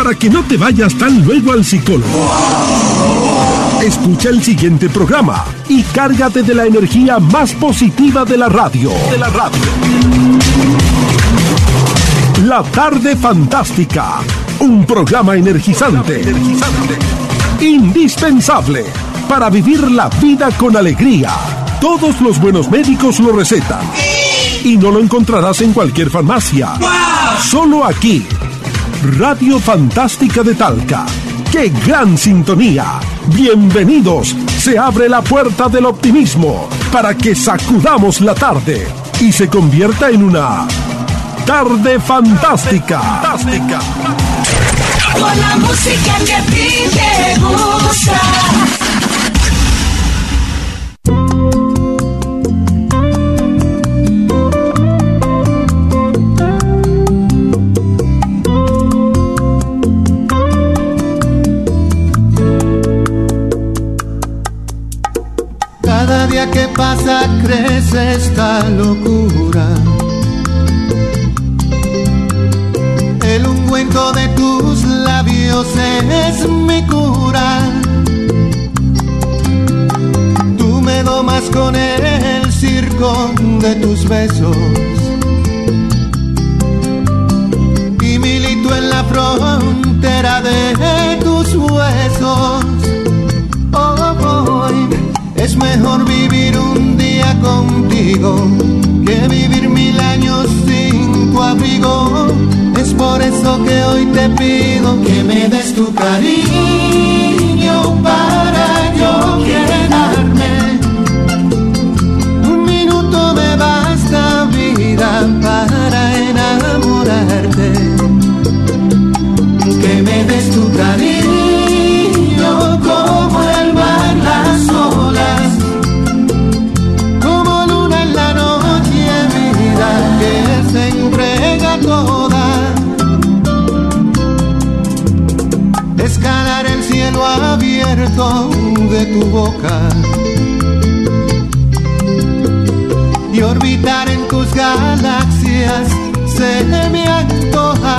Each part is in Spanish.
para que no te vayas tan luego al psicólogo. Escucha el siguiente programa y cárgate de la energía más positiva de la radio. La Tarde Fantástica, un programa energizante, indispensable para vivir la vida con alegría. Todos los buenos médicos lo recetan y no lo encontrarás en cualquier farmacia. Solo aquí, Radio Fantástica de Talca. ¡Qué gran sintonía! Bienvenidos. Se abre la puerta del optimismo para que sacudamos la tarde y se convierta en una tarde fantástica. Con la música que a ti te gusta. Cada día que pasa crece esta locura. El ungüento de tus labios es mi cura. Tú me domas con el circo de tus besos y milito en la frontera de tus huesos. Hoy es mejor vivir un día contigo que vivir 1000 años sin tu abrigo. Es por eso que hoy te pido que me des tu cariño para yo quedarme. Un minuto me basta, vida, para enamorarte. Que me des tu cariño como el mar, las olas, como luna en la noche, vida que se entrega toda. Escalar el cielo abierto de tu boca y orbitar en tus galaxias se me antoja.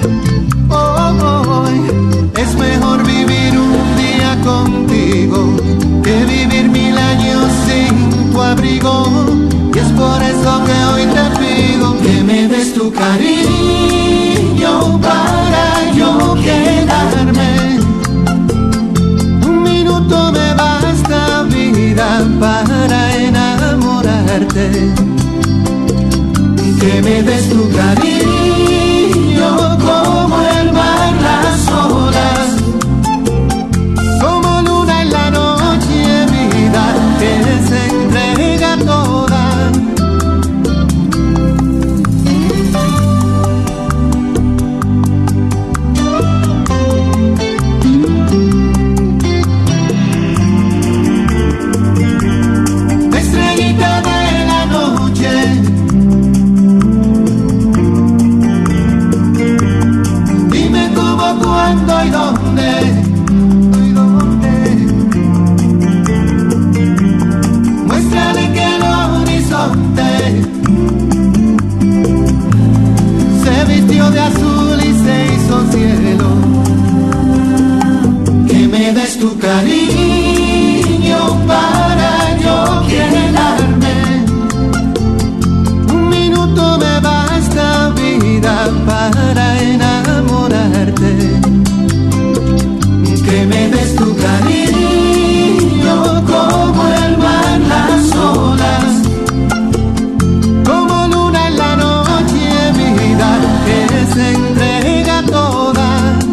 Hoy es mejor vivir un día contigo que vivir 1000 años sin tu abrigo. Y es por eso que hoy te pido que me des tu cariño para yo quedarme. Un minuto me basta, vida, para enamorarte. Que me des tu cariño como el mar, las olas, como luna en la noche, vida que se entrega toda. Estrellita de la noche, dime cómo, cuándo y dónde. Muéstrale que el horizonte se vistió de azul y se hizo cielo. Que me des tu cariño para yo quedarme. Un minuto me basta, vida, para enamorarte. Que me des tu cariño como el mar, las olas, como luna en la noche, vida que se entrega toda.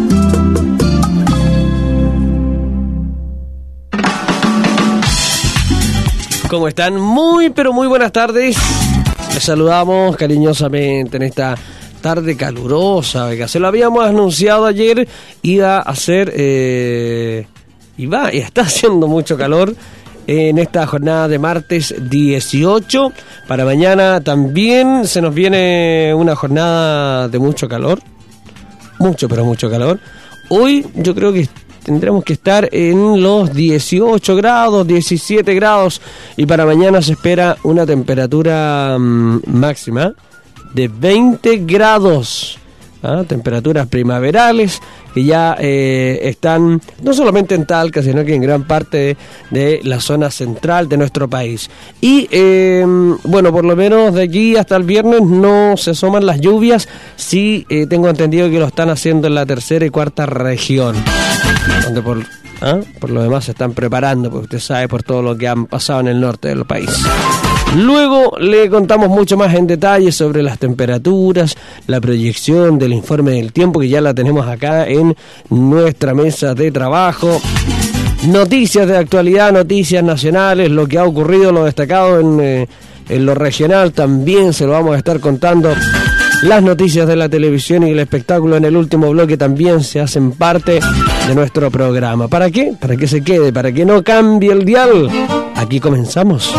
¿Cómo están? Muy, pero muy buenas tardes. Les saludamos cariñosamente en esta tarde calurosa, que se lo habíamos anunciado ayer, iba a hacer, y está haciendo mucho calor en esta jornada de martes 18. Para mañana también se nos viene una jornada de mucho calor, mucho, pero mucho calor. Hoy yo creo que tendremos que estar en los 18 grados, 17 grados, y para mañana se espera una temperatura máxima de 20 grados. temperaturas primaverales que ya están no solamente en Talca, sino que en gran parte de la zona central de nuestro país. Y bueno, por lo menos de aquí hasta el viernes no se asoman las lluvias. Sí, tengo entendido que lo están haciendo en la tercera y cuarta región, donde por lo demás se están preparando, porque usted sabe por todo lo que han pasado en el norte del país. Luego le contamos mucho más en detalle sobre las temperaturas, la proyección del informe del tiempo, que ya la tenemos acá en nuestra mesa de trabajo. Noticias de actualidad, noticias nacionales, lo que ha ocurrido, lo destacado en lo regional, también se lo vamos a estar contando. Las noticias de la televisión y el espectáculo en el último bloque también se hacen parte de nuestro programa. ¿Para qué? Para que se quede, para que no cambie el dial. Aquí comenzamos.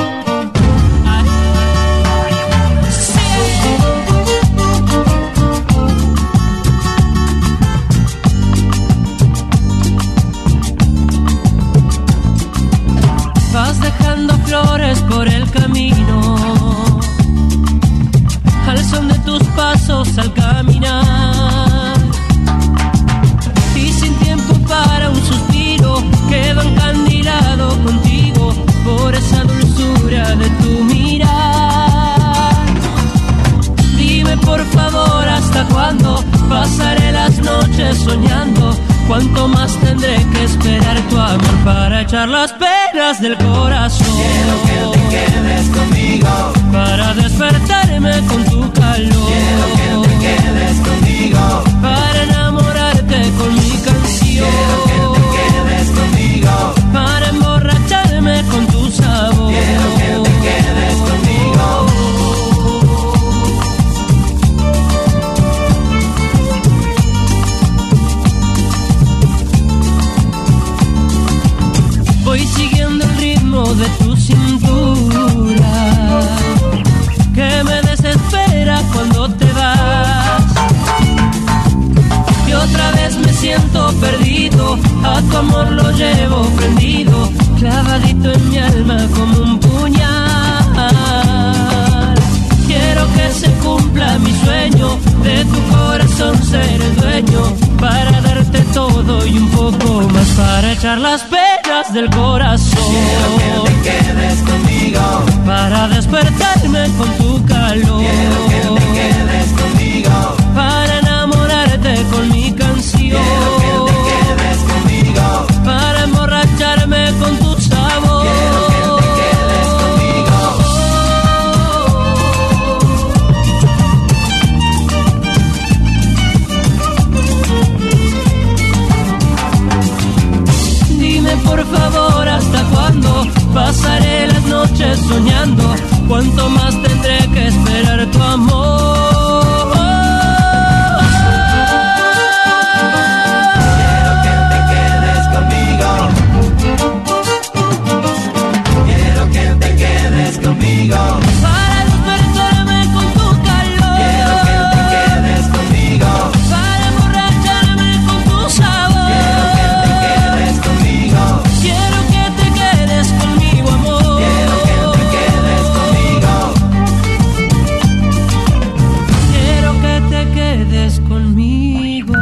Vas dejando flores por el camino, al son de tus pasos al caminar, y sin tiempo para un suspiro, quedo encandilado contigo por esa dulzura de tu mirar. Dime por favor hasta cuándo pasaré las noches soñando, cuánto más tendré que esperar tu amor para echar las penas del corazón. Quiero que te quedes conmigo, para despertarme con tu calor. quiero que te quedes conmigo, para enamorarte con mi canción. quiero que te quedes conmigo, para emborracharme con tu sabor. quiero que te quedes conmigo. Voy siguiendo el ritmo de tu cintura, que me desespera cuando te vas. Y otra vez me siento perdido, a tu amor lo llevo prendido, clavadito en mi alma como un puñal. Quiero que se cumpla mi sueño, de tu corazón ser el dueño, para darte todo y un poco más, para echar las penas del corazón. Quiero que te quedes conmigo, para despertarme con tu calor. quiero que te quedes conmigo, para enamorarte con mi canción. quiero que te quedes conmigo, para emborracharme con tu sabor. quiero que te quedes conmigo. Dime por favor hasta cuándo pasaré las noches soñando, cuánto más tendré que esperar tu amor. Quiero que te quedes conmigo, quiero que te quedes conmigo, Para despertarme con tu calor. quiero que te quedes conmigo, Para emborracharme con tu sabor. quiero que te quedes conmigo, Quiero que te quedes conmigo, amor. quiero que te quedes conmigo. Quiero que te quedes conmigo.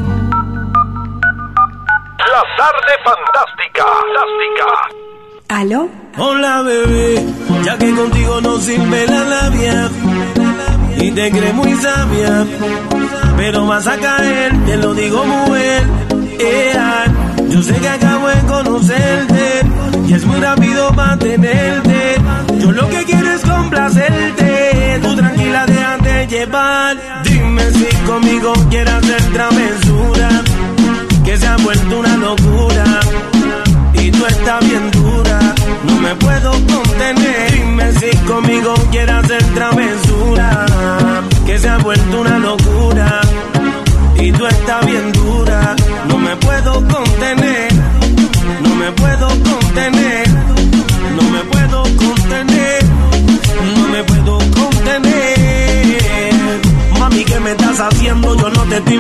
La tarde fantástica. ¿Aló? Hola bebé, ya que contigo no sirve la labia y te crees muy sabia, pero vas a caer, te lo digo muy bien. Yo sé que acabo de conocerte y es muy rápido mantenerte. Yo lo que quiero es complacerte, tú tranquila déjate llevar. Dime si conmigo quieres hacer travesura, que se ha vuelto una locura y tú estás bien dura, no me puedo contener. Dime si conmigo quieres hacer travesura, que se ha vuelto una locura y tú estás bien dura, no me puedo contener, no me puedo contener, no me puedo contener, no me puedo contener. Mami, ¿qué me estás haciendo? Yo no te estoy mintiendo.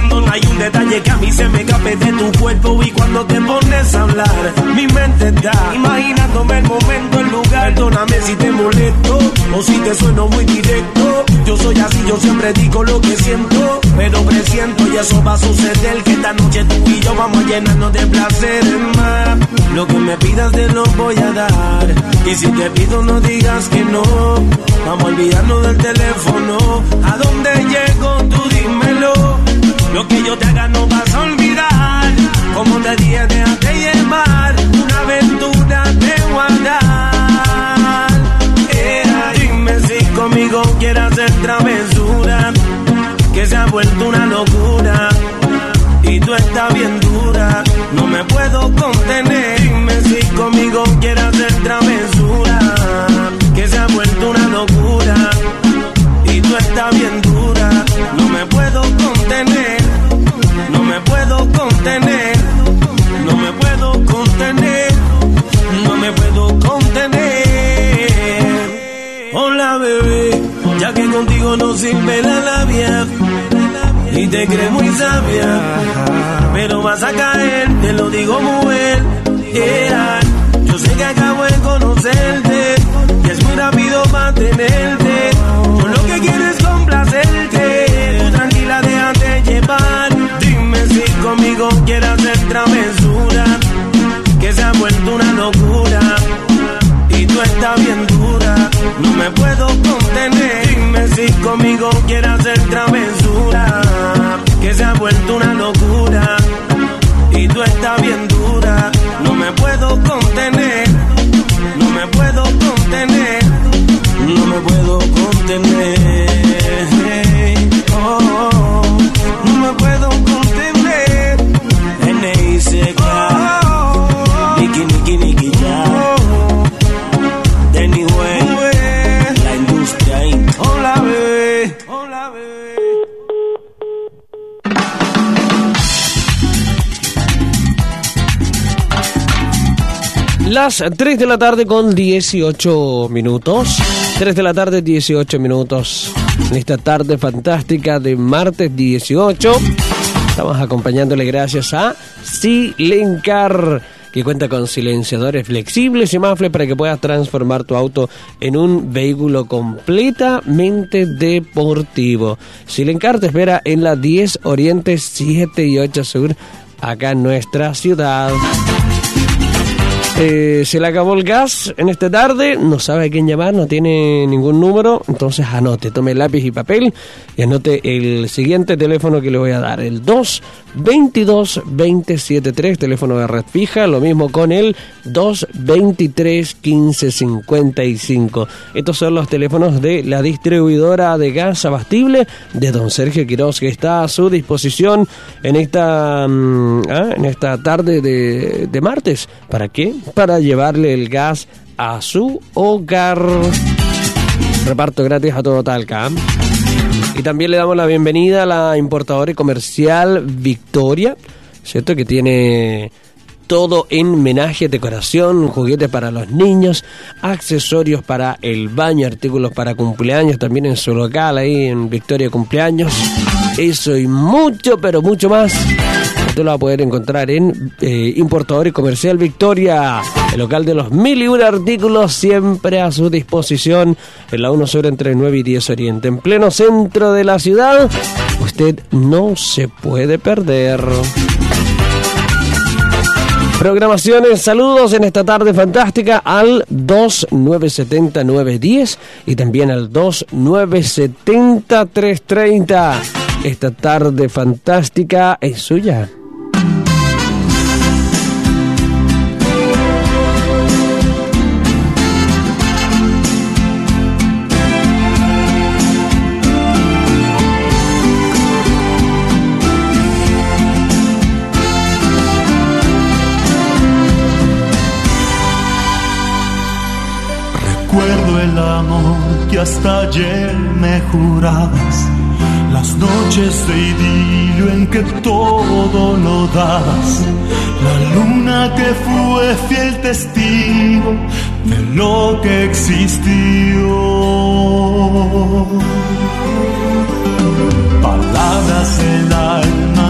cuando no hay un detalle que a mí se me escape de tu cuerpo. Y cuando te pones a hablar, mi mente está imaginándome el momento, el lugar. Perdóname si te molesto o si te sueno muy directo. Yo soy así, yo siempre digo lo que siento, pero presiento y eso va a suceder, que esta noche tú y yo vamos a llenarnos de placeres más. Lo que me pidas te lo voy a dar, y si te pido no digas que no. Vamos a olvidarnos del teléfono. ¿A dónde llego? Tú dímelo. Lo que yo te haga no vas a olvidar. Como te dije, déjate llevar. Una aventura te voy a dar. Dime si conmigo quieres hacer travesura, que se ha vuelto una locura y tú estás bien dura, no me puedo contener. Dime si conmigo quieres hacer travesura, que se ha vuelto una locura y tú estás bien dura, no me puedo contener, no me puedo contener, no me puedo contener, no me puedo contener. Hola bebé, ya que contigo no sirve la labia y te crees muy sabia, pero vas a caer, te lo digo mujer. Yo sé que acabo de conocerte y es muy rápido mantenerte. Yo lo que quiero es complacerte, tú tranquila déjate llevar. Dime si conmigo quieres hacer travesura, que se ha vuelto una locura y tú estás bien dura, no me puedo contener. Dime si conmigo quieres hacer travesura, que se ha vuelto una locura y tú estás bien dura, no me puedo contener, no me puedo contener, no me puedo contener. Oh, no me puedo contener. N.I.C.K. Niki Niki Niki ya. Anyway, la industria. Hola bebé, hola bebé. Las 3 de la tarde con 18 minutos. 3 de la tarde, 18 minutos. En esta tarde fantástica de martes 18. Estamos acompañándole gracias a Silencar, que cuenta con silenciadores flexibles y muffler para que puedas transformar tu auto en un vehículo completamente deportivo. Silencar te espera en la 10 Oriente 7 y 8 Sur, acá en nuestra ciudad. Se le acabó el gas en esta tarde, no sabe a quién llamar, no tiene ningún número, entonces anote, tome lápiz y papel y anote el siguiente teléfono que le voy a dar, el 222-273, teléfono de red fija, lo mismo con el 223-1555. Estos son los teléfonos de la distribuidora de gas abastible de don Sergio Quiroz, que está a su disposición en esta tarde de martes. ¿Para qué? Para llevarle el gas a su hogar. Reparto gratis a todo Talca. Y también le damos la bienvenida a la importadora y comercial Victoria, ¿cierto? Que tiene todo en menaje, decoración, juguetes para los niños, accesorios para el baño, artículos para cumpleaños, también en su local ahí en Victoria Cumpleaños. Eso y mucho, pero mucho más. Usted lo va a poder encontrar en Importador y Comercial Victoria, el local de los 1001 artículos, siempre a su disposición en la 1 Sur entre 9 y 10 Oriente, en pleno centro de la ciudad. Usted no se puede perder. Programaciones, saludos en esta tarde fantástica al 2970-910 y también al 2970-330. Esta tarde fantástica es suya. Recuerdo el amor que hasta ayer me jurabas, las noches de idilio en que todo lo dabas, la luna que fue fiel testigo de lo que existió. Palabras del alma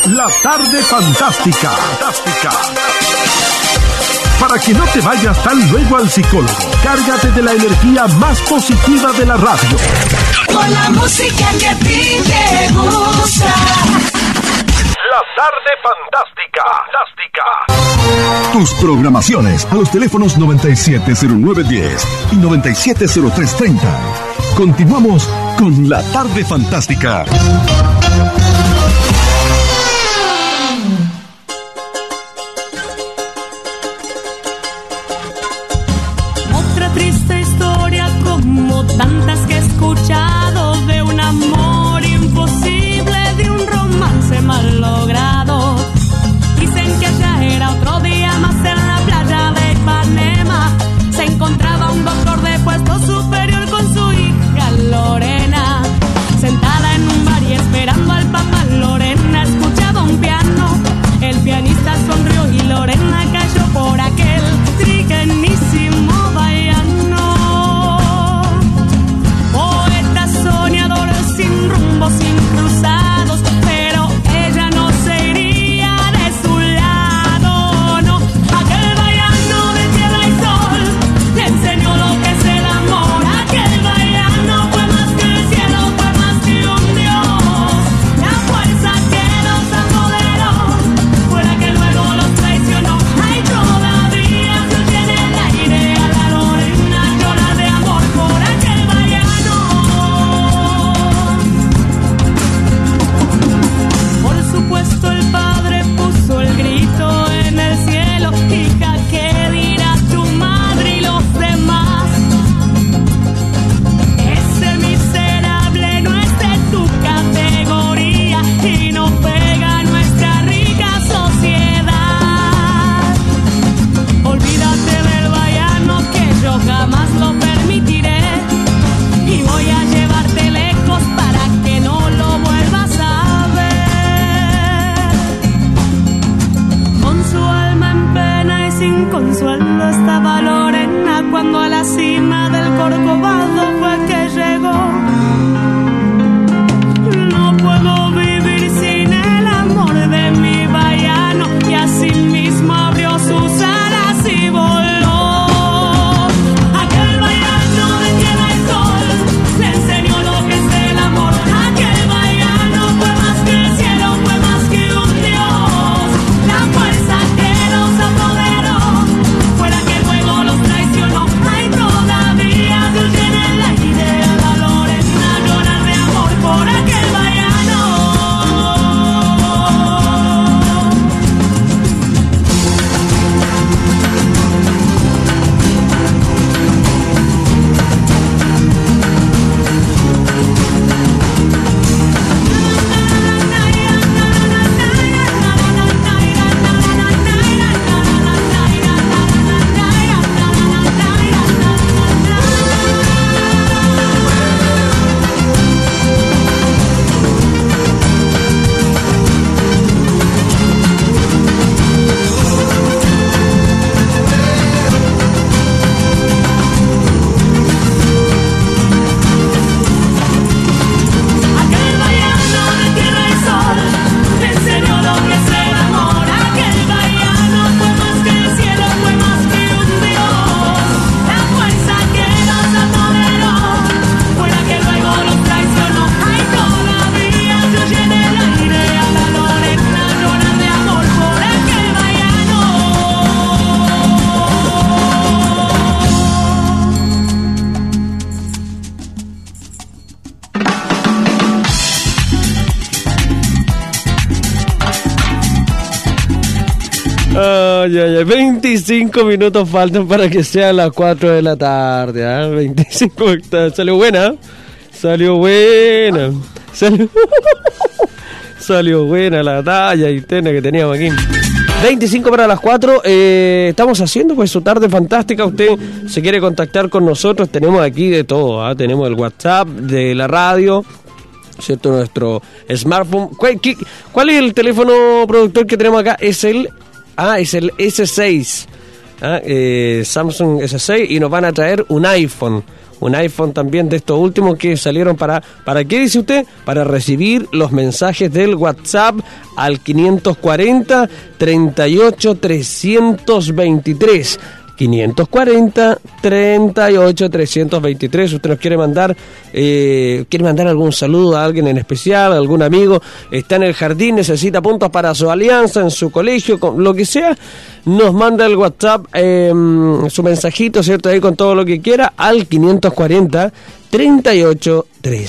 La tarde fantástica. Para que no te vayas tan luego al psicólogo, cárgate de la energía más positiva de la radio. Con la música que a ti te gusta. La tarde fantástica. Tus programaciones a los teléfonos 970910 y 970330. Continuamos con La Tarde Fantástica. Otra triste historia como tantas que he escuchado, de un amor imposible, de un romance mal logrado. Dicen que allá era otro día más en la playa de Ipanema. Se encontraba un doctor de puesto superior con su hija Lorena, sentada en un bar y esperando al papá. Lorena escuchaba un piano, el pianista sonrió y Lorena cayó por aquel triguenísimo vallano. Poeta soñador sin rumbo, sin cruzados, pero ella no se iría de su lado, no. Aquel vallano de tierra y sol le enseñó lo que es el amor. Aquel vallano fue más que el cielo, fue más que un Dios. La fuerza que los apoderó fue la que luego los traicionó. Ay, todavía fluye en el aire a la Lorena llorar de amor por aquel vallano. Por supuesto el padre puso el grito en el cielo: hija, ¿qué dirá tu madre y los demás? Ese miserable no es de tu categoría y no pega a nuestra rica sociedad. Olvídate del vallano, que yo jamás lo permitiré, y voy a llevarte lejos para que no lo vuelvas a ver. Con su alma en pena y sin consuelo estaba Lorena cuando a la cima del Corcovado fue que llegó. No puedo vivir sin el amor de mi vallano, y así mismo abrió sus alas y voló. Aquel vallano de tierra y sol le enseñó lo que es el amor. Aquel vallano fue más que el cielo, fue más que un Dios. La fuerza que los apoderó fue la que luego los traicionó. Ay, todavía fluye en el aire a la Lorena llorar de amor por aquel vallano. Aquel vallano de tierra y sol le enseñó lo que es el amor. Aquel vallano fue más que el cielo, fue más que un Dios. La fuerza que los apoderó fue la que luego los traicionó. Ay, todavía fluye en el aire a la Lorena llorar de amor por aquel vallano. Ay, 25 minutos faltan para que sean las 4 de la tarde. 25, salió buena. Salió buena la talla interna que teníamos aquí. 25 para las 4. Estamos haciendo pues su tarde fantástica. Usted se quiere contactar con nosotros, tenemos aquí de todo. Tenemos el WhatsApp de la radio, ¿cierto? Nuestro smartphone. ¿Cuál es el teléfono, productor, que tenemos acá? Es el S6. Samsung S6, y nos van a traer un iPhone un iPhone también de estos últimos que salieron ¿para qué dice usted? Para recibir los mensajes del WhatsApp al 540 38 323. 540 38 323. Usted nos quiere mandar algún saludo a alguien en especial, a algún amigo, está en el jardín, necesita puntos para su alianza, en su colegio, con lo que sea, nos manda el WhatsApp, su mensajito, ¿cierto? Ahí con todo lo que quiera al 540 38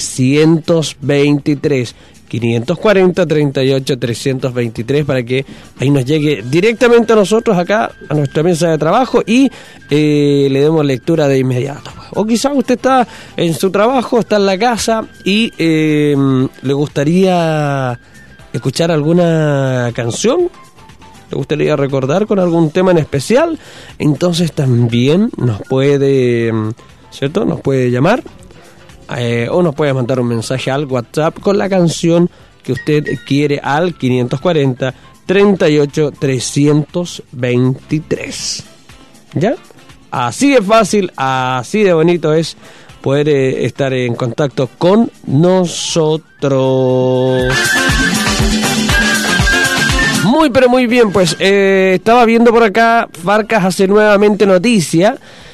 323. 540 38 323 para que ahí nos llegue directamente a nosotros acá, a nuestra mesa de trabajo y le demos lectura de inmediato. O quizás usted está en su trabajo, está en la casa y le gustaría escuchar alguna canción, le gustaría recordar con algún tema en especial, entonces también nos puede, ¿cierto? Nos puede llamar. O nos puede mandar un mensaje al WhatsApp con la canción que usted quiere al 540 38 323. ¿Ya? Así de fácil, así de bonito es poder estar en contacto con nosotros. Muy pero muy bien, pues estaba viendo por acá, Farcas hace nuevamente noticia.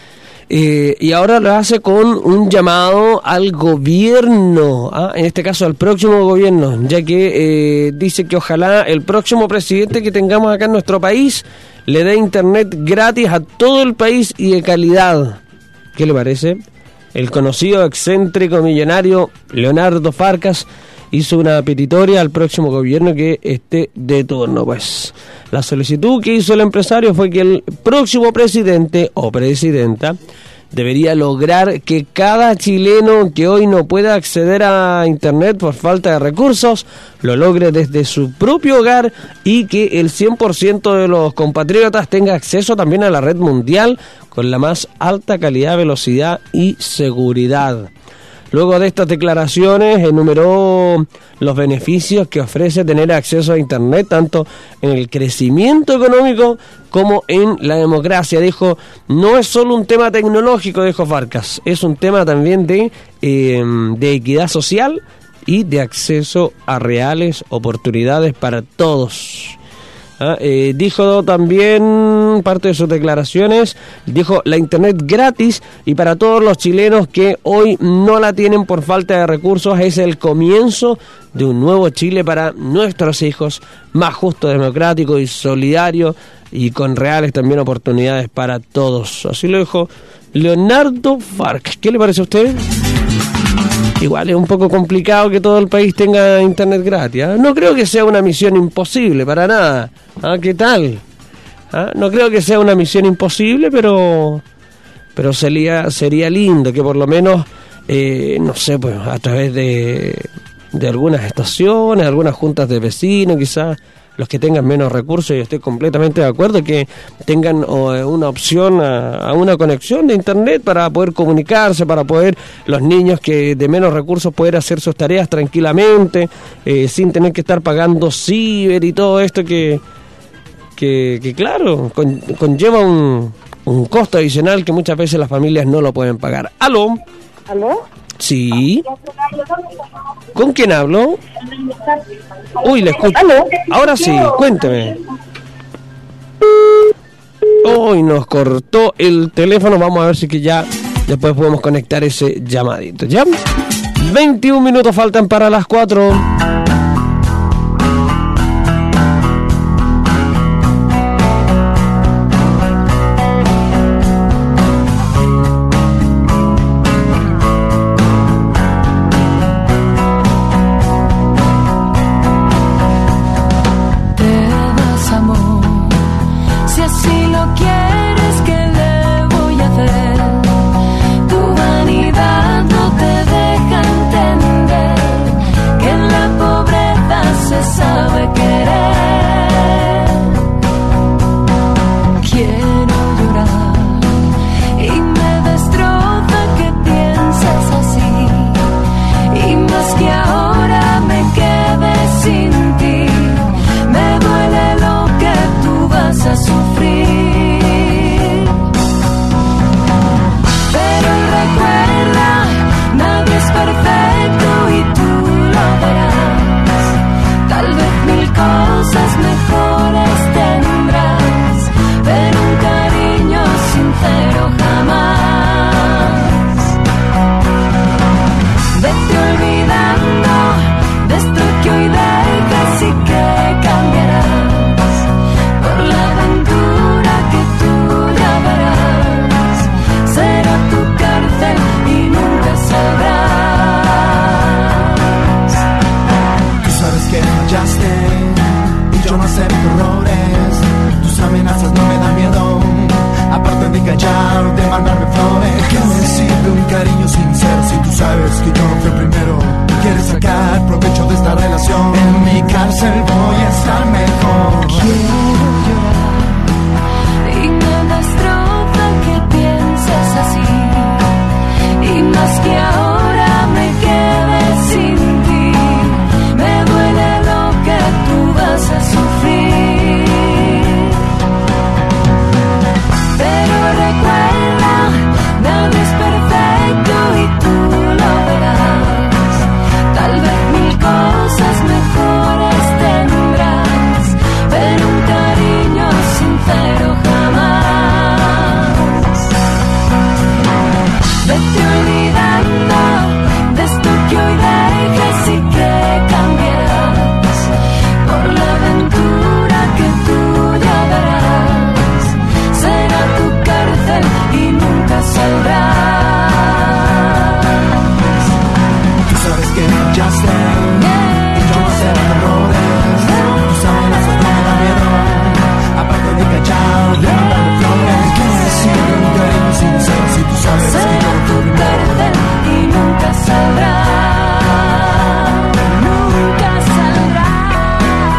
Y ahora lo hace con un llamado al gobierno, en este caso al próximo gobierno, ya que dice que ojalá el próximo presidente que tengamos acá en nuestro país le dé internet gratis a todo el país y de calidad. ¿Qué le parece? El conocido excéntrico millonario Leonardo Farcas hizo una petitoria al próximo gobierno que esté de turno. Pues la solicitud que hizo el empresario fue que el próximo presidente o presidenta debería lograr que cada chileno que hoy no pueda acceder a internet por falta de recursos lo logre desde su propio hogar y que el 100% de los compatriotas tenga acceso también a la red mundial con la más alta calidad, velocidad y seguridad. Luego de estas declaraciones enumeró los beneficios que ofrece tener acceso a internet tanto en el crecimiento económico como en la democracia. Dijo, no es solo un tema tecnológico, dijo Farcas, es un tema también de equidad social y de acceso a reales oportunidades para todos. Dijo también, parte de sus declaraciones, dijo la internet gratis y para todos los chilenos que hoy no la tienen por falta de recursos es el comienzo de un nuevo Chile para nuestros hijos, más justo, democrático y solidario y con reales también oportunidades para todos. Así lo dijo Leonardo Farcas. ¿Qué le parece a usted? Igual es un poco complicado que todo el país tenga internet gratis, ¿eh? No creo que sea una misión imposible, para nada. ¿Qué tal? No creo que sea una misión imposible, pero sería lindo que por lo menos, no sé, pues a través de algunas estaciones, algunas juntas de vecinos, quizás los que tengan menos recursos, y estoy completamente de acuerdo que tengan una opción a una conexión de internet para poder comunicarse, para poder los niños que de menos recursos poder hacer sus tareas tranquilamente, sin tener que estar pagando ciber y todo esto que claro, conlleva un costo adicional que muchas veces las familias no lo pueden pagar. ¿Aló? ¿Aló? Sí. ¿Con quién hablo? Uy, le escucho. ¿Aló? Ahora sí, cuénteme. Uy, nos cortó el teléfono. Vamos a ver si que ya después podemos conectar ese llamadito. ¿Ya? 21 minutos faltan para las 4. Tu vanidad no te deja entender que en la pobreza cárcel voy a estar mejor. Quiero llorar y cada estrofa que pienses así. Y más que ahora me quede sin ti, me duele lo que tú vas a sufrir. Pero recuerda, nada es perfecto y tú lo verás. Tal vez mil cosas mejores tendrás, pero un cariño sincero jamás. Vete olvidando de esto que hoy dejes y que cambiarás por la aventura que tú ya verás. Será tu cárcel y nunca saldrás. Tú sabes que ya sé, yo no sé los errores. Tú sabes las cosas que me dan miedo, aparte de callar, de mandarme flores. ¿Qué decir de un cariño sincero si tú sabes que Será yo tu cárcel y nunca saldrás. Nunca saldrás.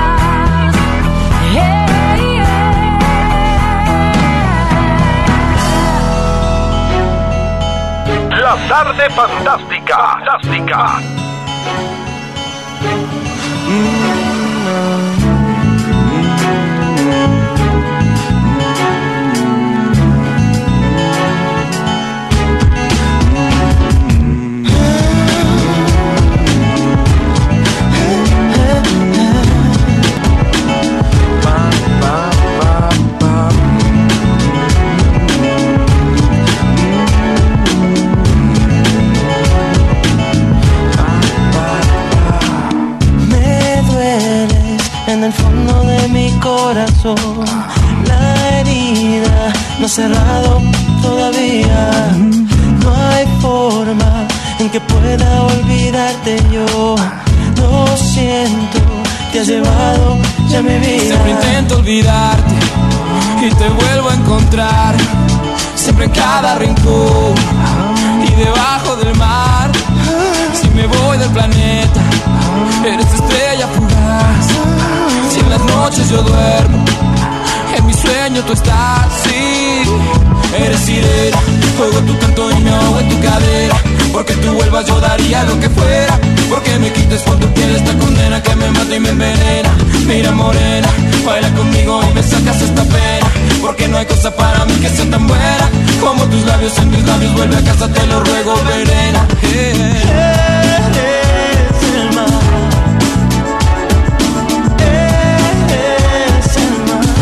La tarde fantástica. Fantástica. me dueles en el fondo de mi corazón. La herida no ha cerrado todavía. No hay forma en que pueda olvidarte yo. Lo siento, te has llevado ya mi vida. Siempre intento olvidarte y te vuelvo a encontrar. Siempre en cada rincón y debajo del mar. Si me voy del planeta, eres estrella fugaz. Si en las noches yo duermo, en mi sueño tú estás. Sí, eres sirena, oigo tu canto y me ahogo en tu cadera. Porque tú vuelvas yo daría lo que fuera. Porque me quites con tu piel esta condena que me mata y me envenena. Mira morena, baila conmigo y me sacas esta pena. Porque no hay cosa para mí que sea tan buena como tus labios en mis labios. Vuelve a casa, te lo ruego, venena. Eres el mar. Eres el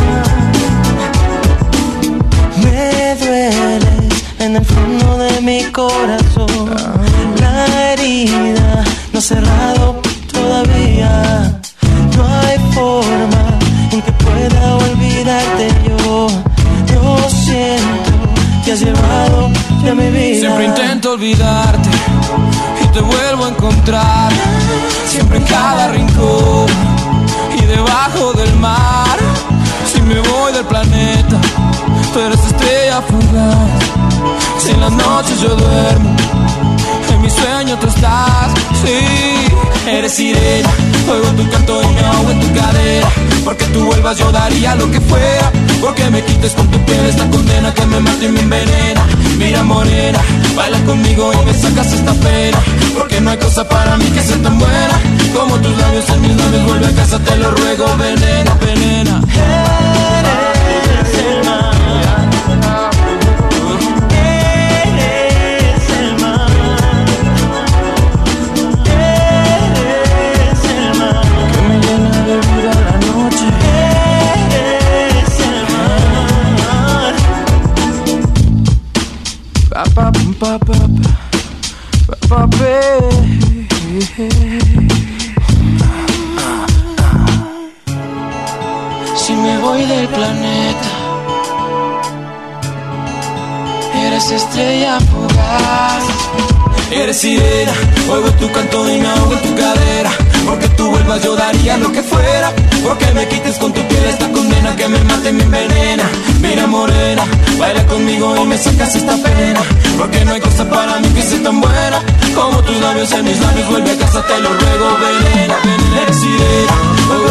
mar. Me dueles en el fondo de mi corazón. La herida no ha cerrado todavía. No hay forma en que pueda olvidarte yo. Lo siento, te has llevado ya mi vida. Siempre intento olvidarte y te vuelvo a encontrar. Siempre en cada rincón y debajo del mar. Si me voy del planeta, tú eres estrella fugaz. Si en las noches yo duermo, en mi sueño tú estás. Sí, eres sirena, oigo tu canto y me ahogo en tu cadera. Porque tú vuelvas yo daría lo que fuera. Porque me quites con tu piel esta condena que me mata y me envenena. Mira morena, baila conmigo y me sacas esta pena. Porque no hay cosa para mí que sea tan buena como tus labios en mis labios. Vuelve a casa, te lo ruego, venena, venena. Eres el mar. Eres el mar. Eres el mar. Que me llena de vida la noche. Eres el mar. Pa, pa, pa, pa, pa, pa, pa, Si me voy del planeta, eres estrella fugaz. Eres sirena, oigo tu canto y me ahogo en tu cadera. Porque tú vuelvas yo daría lo que fuera. Porque me quites con tu piel esta condena que me mata y me envenena. Mira morena, baila conmigo y me sacas esta pena. Porque no hay cosa para mí que sea tan buena como tus labios en mis labios. Vuelve a casa, te lo ruego, venena, venena. Eres sirena,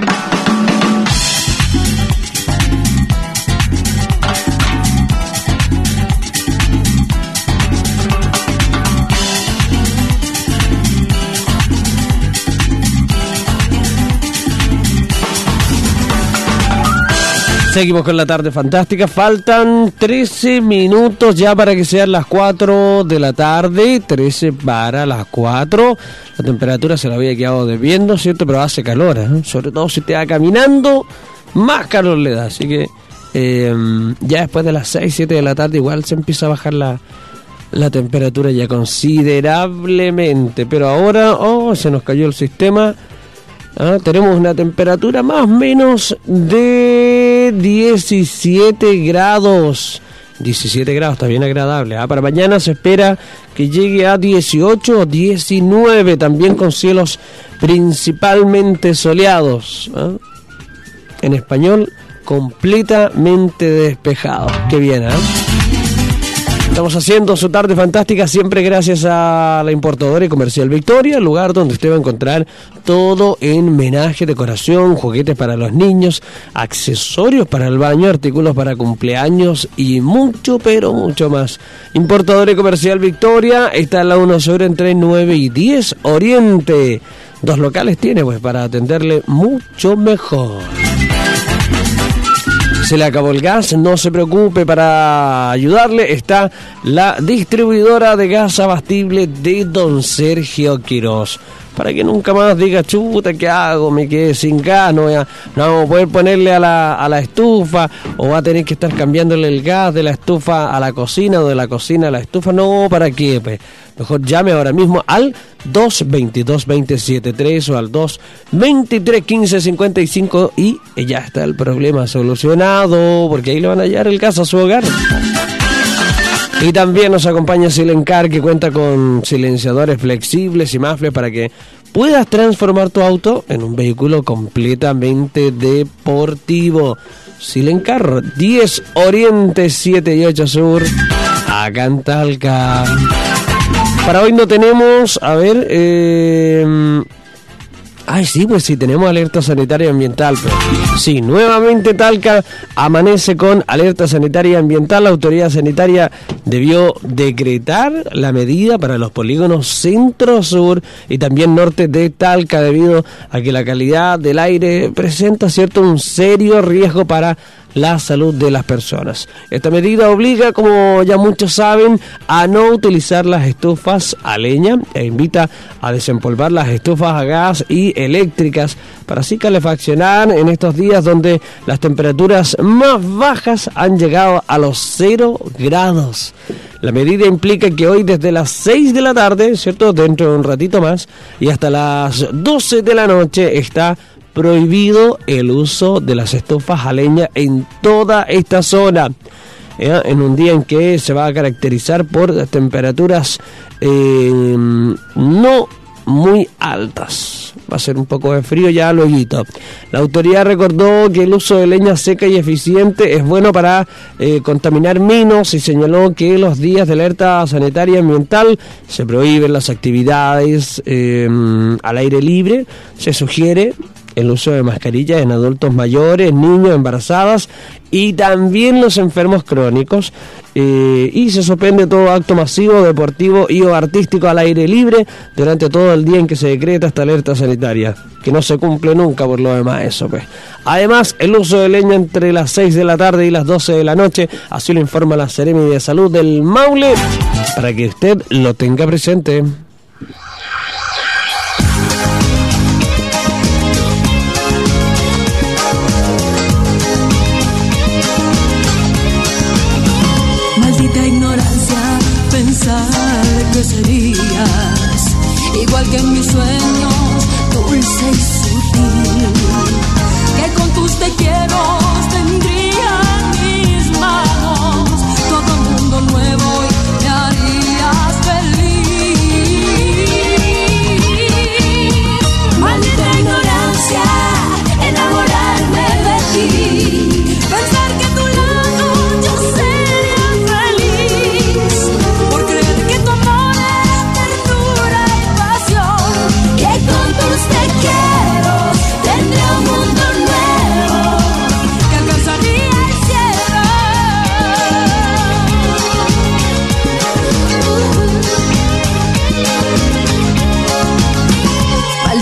Seguimos con la tarde fantástica. Faltan 13 minutos ya para que sean las 4 de la tarde. 13 para las 4. La temperatura se la había quedado debiendo, ¿cierto? Pero hace calor, ¿eh? Sobre todo si te va caminando, más calor le da. Así que ya después de las 6, 7 de la tarde igual se empieza a bajar la temperatura ya considerablemente. Pero ahora, se nos cayó el sistema. Tenemos una temperatura más o menos de 17 grados. 17 grados, está bien agradable. Para mañana se espera que llegue a 18 o 19, también con cielos principalmente soleados. En español, completamente despejado. Qué bien, Estamos haciendo su tarde fantástica siempre gracias a la importadora y comercial Victoria, el lugar donde usted va a encontrar todo en menaje, decoración, juguetes para los niños, accesorios para el baño, artículos para cumpleaños y mucho, pero mucho más. Importadora y comercial Victoria está en la 1 Sur entre 9 y 10 Oriente. 2 locales tiene pues para atenderle mucho mejor. Se le acabó el gas, no se preocupe, para ayudarle está la distribuidora de gas abastible de Don Sergio Quirós. Para que nunca más diga, chuta, ¿qué hago? Me quedé sin gas, no vamos a poder ponerle a la estufa, o va a tener que estar cambiándole el gas de la estufa a la cocina, o de la cocina a la estufa. No, ¿para qué? Pues mejor llame ahora mismo al 222-2073 o al 223-1555 y ya está el problema solucionado, porque ahí le van a hallar el gas a su hogar. Y también nos acompaña Silencar, que cuenta con silenciadores flexibles y mufflers para que puedas transformar tu auto en un vehículo completamente deportivo. Silencar, 10 Oriente, 7 y 8 Sur, acá en Talca. Para hoy no tenemos, sí, pues sí, tenemos alerta sanitaria ambiental. Pero sí, nuevamente Talca amanece con alerta sanitaria ambiental. La autoridad sanitaria debió decretar la medida para los polígonos centro, sur y también norte de Talca, debido a que la calidad del aire presenta un serio riesgo para la salud de las personas. Esta medida obliga, como ya muchos saben, a no utilizar las estufas a leña e invita a desempolvar las estufas a gas y eléctricas para así calefaccionar en estos días donde las temperaturas más bajas han llegado a los 0 grados. La medida implica que hoy desde las 6 de la tarde, ¿cierto?, dentro de un ratito más, y hasta las 12 de la noche está prohibido el uso de las estufas a leña en toda esta zona, en un día en que se va a caracterizar por temperaturas no muy altas. Va a ser un poco de frío ya luego. La autoridad recordó que el uso de leña seca y eficiente es bueno para contaminar menos, y señaló que los días de alerta sanitaria ambiental se prohíben las actividades al aire libre. Se sugiere el uso de mascarillas en adultos mayores, niños, embarazadas y también los enfermos crónicos, y se suspende todo acto masivo, deportivo y o artístico al aire libre durante todo el día en que se decreta esta alerta sanitaria, que no se cumple nunca por lo demás eso, pues. Además, el uso de leña entre las 6 de la tarde y las 12 de la noche, así lo informa la Seremi de Salud del Maule, para que usted lo tenga presente. Pensar que serías igual que en mis sueños, dulce y sutil, que con tus te quiero tendría mis manos todo un mundo nuevo y me harías feliz. Maldita ignorancia, enamorarme de ti, pensar que a tu lado yo sería feliz, por creer que tu amor es ternura y pasión, que con tus te quiero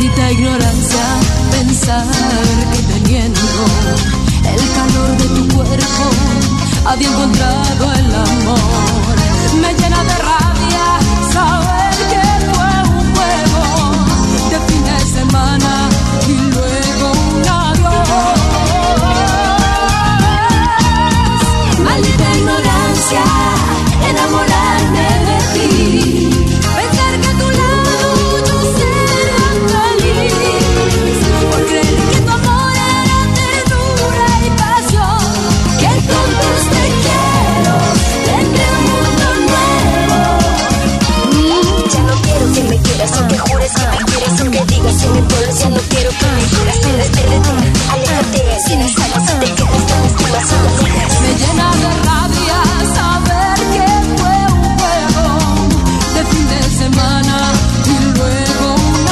Maldita ignorancia, pensar que teniendo el calor de tu cuerpo había encontrado el amor. Me llena de rabia saber que fue un juego de fin de semana y luego un adiós. Maldita ignorancia, enamorarme de ti, pensar que a tu lado yo sería feliz, por creer que tu amor era ternura y pasión. Qué tontos te quiero, tendré un mundo nuevo. Ya no quiero que me quieras, o que jures que me quieres, o que digas que me vuelves. Ya no quiero que me quieras, te despide de mí, aléjate, si me sales, si te quedas, te lastimas, si lo dejas. Me llena de rabia saber que fue un juego de fin de semana y luego un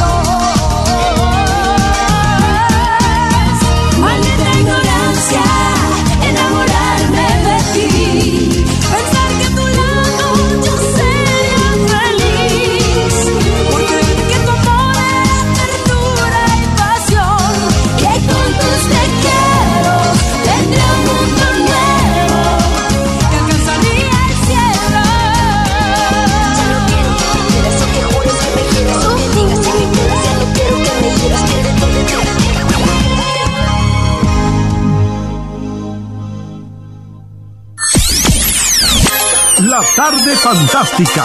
adiós. Maldita ignorancia, enamorarme de ti, pensar que a tu lado yo sería feliz, por creer que tu amor era ternura y pasión. Qué tontos te quiero, tendré un mundo nuevo que alcanzaría el cielo. Ya no quiero que me quieras, o que jures que me quieres, o que digas que me quieras. Ya no quiero que me quieras, que de todo te La tarde fantástica.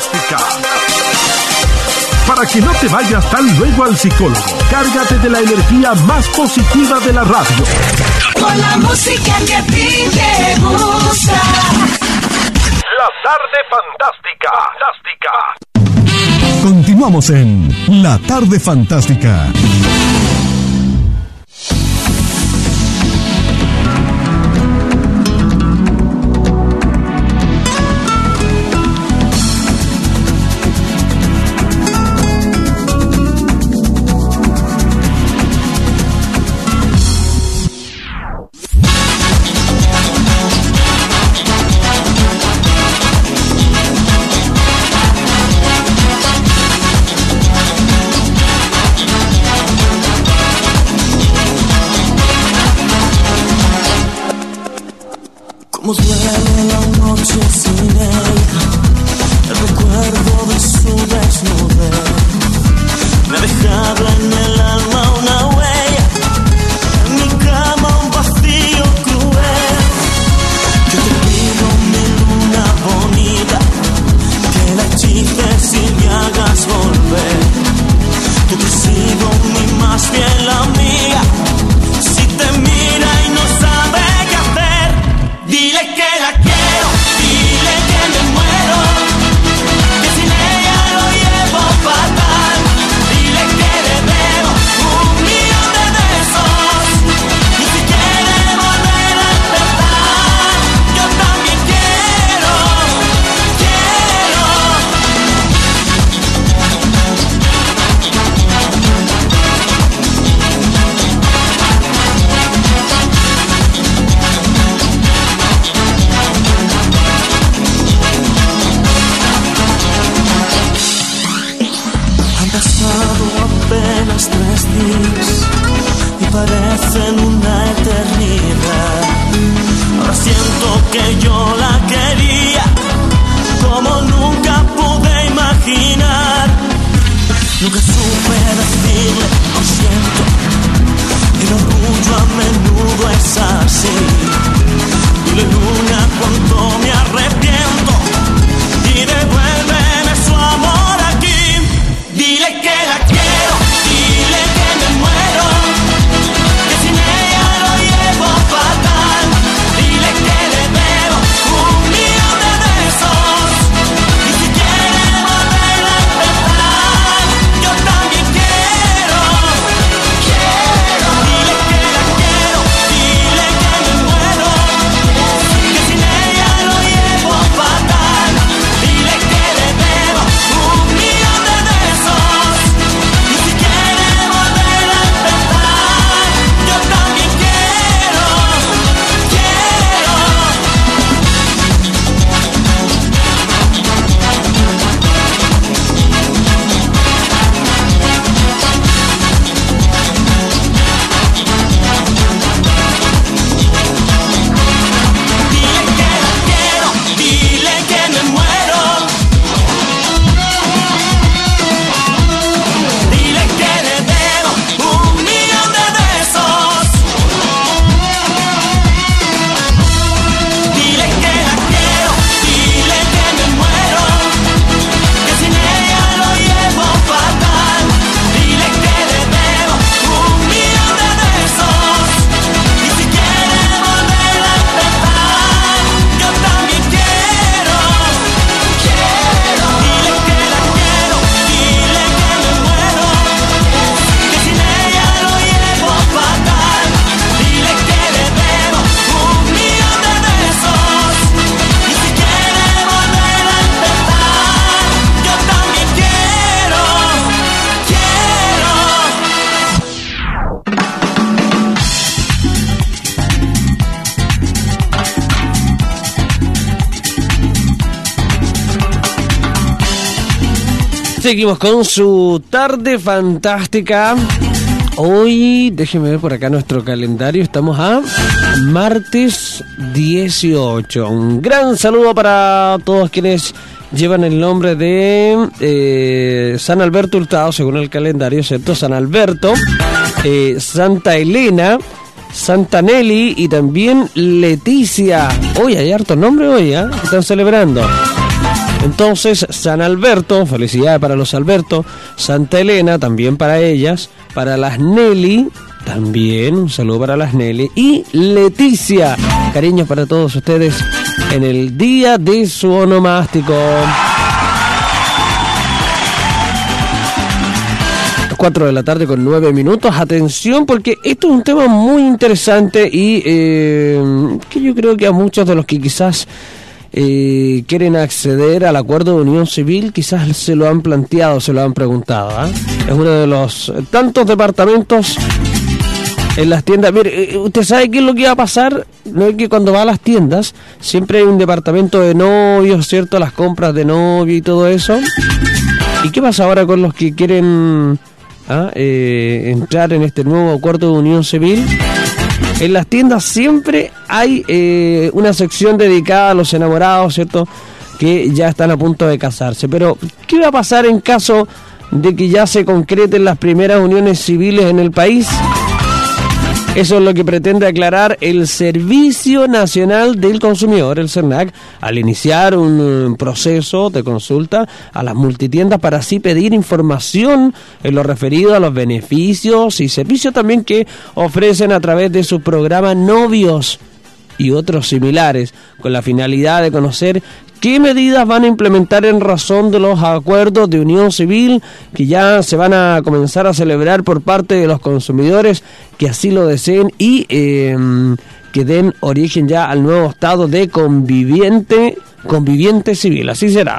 Para que no te vayas tan luego al psicólogo, cárgate de la energía más positiva de la radio. Con la música que a ti te gusta. La tarde fantástica. Continuamos en La tarde fantástica. Cómo duele la noche sin ella, el recuerdo de su desnudez me ha dejado en el alma una huella, en mi cama un vacío cruel. Yo te pido, mi luna bonita, que la hechices y me hagas volver. Yo te sigo, mi más fiel amiga, si te mira y no sabe qué hacer. Dile que la quiero, dile que me muero, que sin ella lo llevo fatal. Dile que le debo Seguimos con su tarde fantástica. Hoy, déjenme ver por acá nuestro calendario. Estamos a martes 18. Un gran saludo para todos quienes llevan el nombre de San Alberto Hurtado, según el calendario, ¿cierto? San Alberto, Santa Elena, Santa Nelly y también Leticia. Hoy hay harto nombre hoy, ¿eh? Están celebrando. Entonces, San Alberto, felicidades para los Alberto. Santa Elena, también para ellas. Para las Nelly, también un saludo para las Nelly. Y Leticia, cariños para todos ustedes en el día de su onomástico. 4 de la tarde con 9 minutos. Atención, porque esto es un tema muy interesante y que yo creo que a muchos de los que quizás quieren acceder al acuerdo de unión civil quizás se lo han planteado, se lo han preguntado, ¿eh? Es uno de los tantos departamentos en las tiendas. Mire, usted sabe qué es lo que va a pasar. No es que cuando va a las tiendas siempre hay un departamento de novios, ¿cierto? Las compras de novio y todo eso. ¿Y qué pasa ahora con los que quieren entrar en este nuevo acuerdo de unión civil? En las tiendas siempre hay una sección dedicada a los enamorados, ¿cierto? Que ya están a punto de casarse. Pero, ¿qué va a pasar en caso de que ya se concreten las primeras uniones civiles en el país? Eso es lo que pretende aclarar el Servicio Nacional del Consumidor, el SERNAC, al iniciar un proceso de consulta a las multitiendas para así pedir información en lo referido a los beneficios y servicios también que ofrecen a través de su programa Novios y otros similares, con la finalidad de conocer qué medidas van a implementar en razón de los acuerdos de unión civil que ya se van a comenzar a celebrar por parte de los consumidores que así lo deseen y que den origen ya al nuevo estado de conviviente civil. Así será.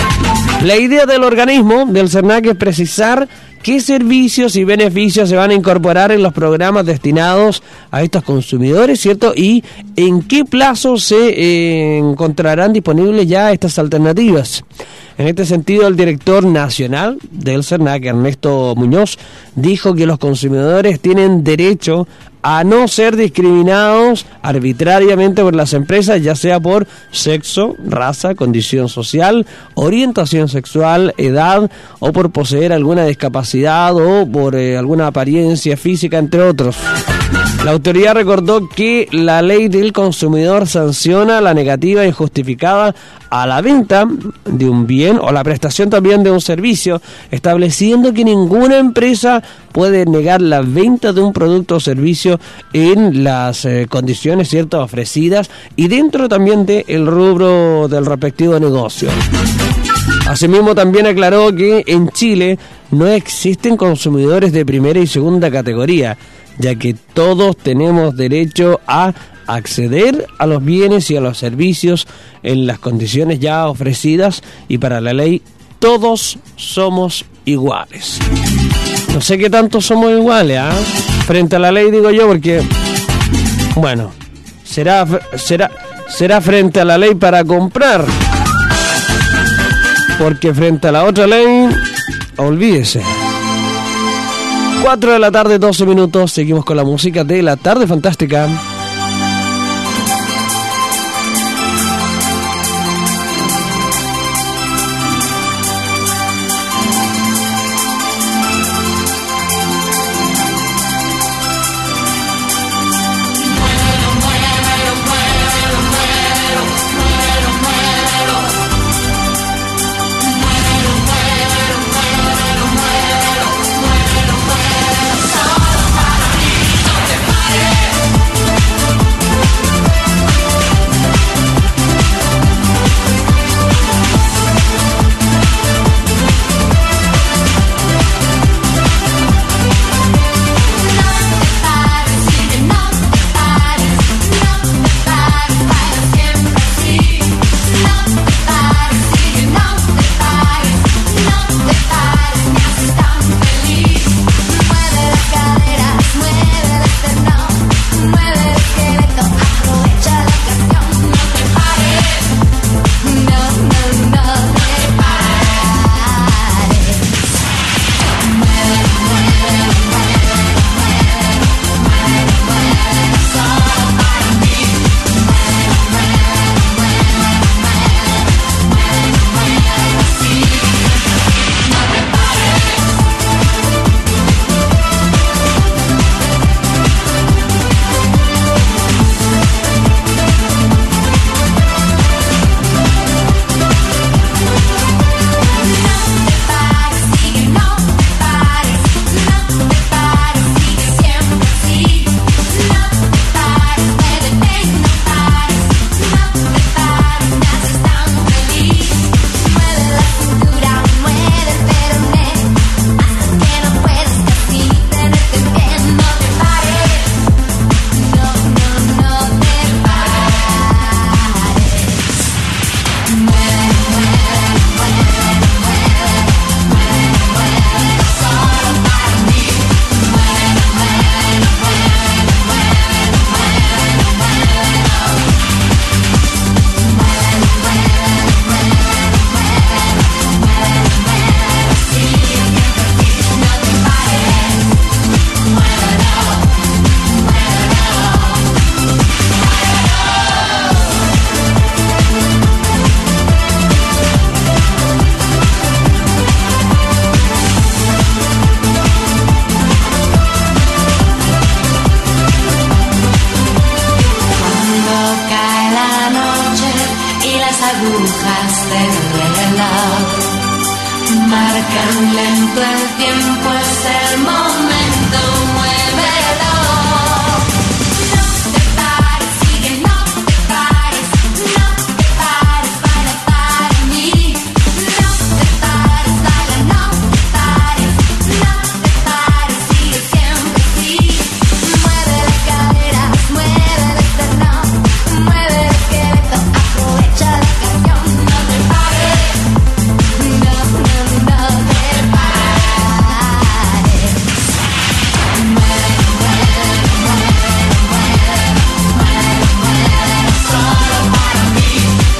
La idea del organismo del SERNAC es precisar qué servicios y beneficios se van a incorporar en los programas destinados a estos consumidores, ¿cierto? Y en qué plazo se encontrarán disponibles ya estas alternativas. En este sentido, el director nacional del SERNAC, Ernesto Muñoz, dijo que los consumidores tienen derecho a no ser discriminados arbitrariamente por las empresas, ya sea por sexo, raza, condición social, orientación sexual, edad o por poseer alguna discapacidad o por alguna apariencia física, entre otros. La autoridad recordó que la ley del consumidor sanciona la negativa injustificada a la venta de un bien o la prestación también de un servicio, estableciendo que ninguna empresa puede negar la venta de un producto o servicio en las condiciones, ¿cierto?, ofrecidas y dentro también del rubro del respectivo negocio. Asimismo, también aclaró que en Chile no existen consumidores de primera y segunda categoría, ya que todos tenemos derecho a acceder a los bienes y a los servicios en las condiciones ya ofrecidas y para la ley todos somos iguales. No sé qué tanto somos iguales, ¿eh? Frente a la ley, digo yo, porque, bueno, será frente a la ley para comprar, porque frente a la otra ley, olvídese. 4 de la tarde, 12 minutos, seguimos con la música de la tarde fantástica. muy lento el tiempo, es el momento, muévelo. No te pares, sigue, no te pares, baila para mí. No te pares, baila, no te pares, sigue siempre así. Mueve las caderas, mueve el esternón, mueve el esqueleto, aprovecha la canción. No te pares, no te pares. Mueve, solo para mí.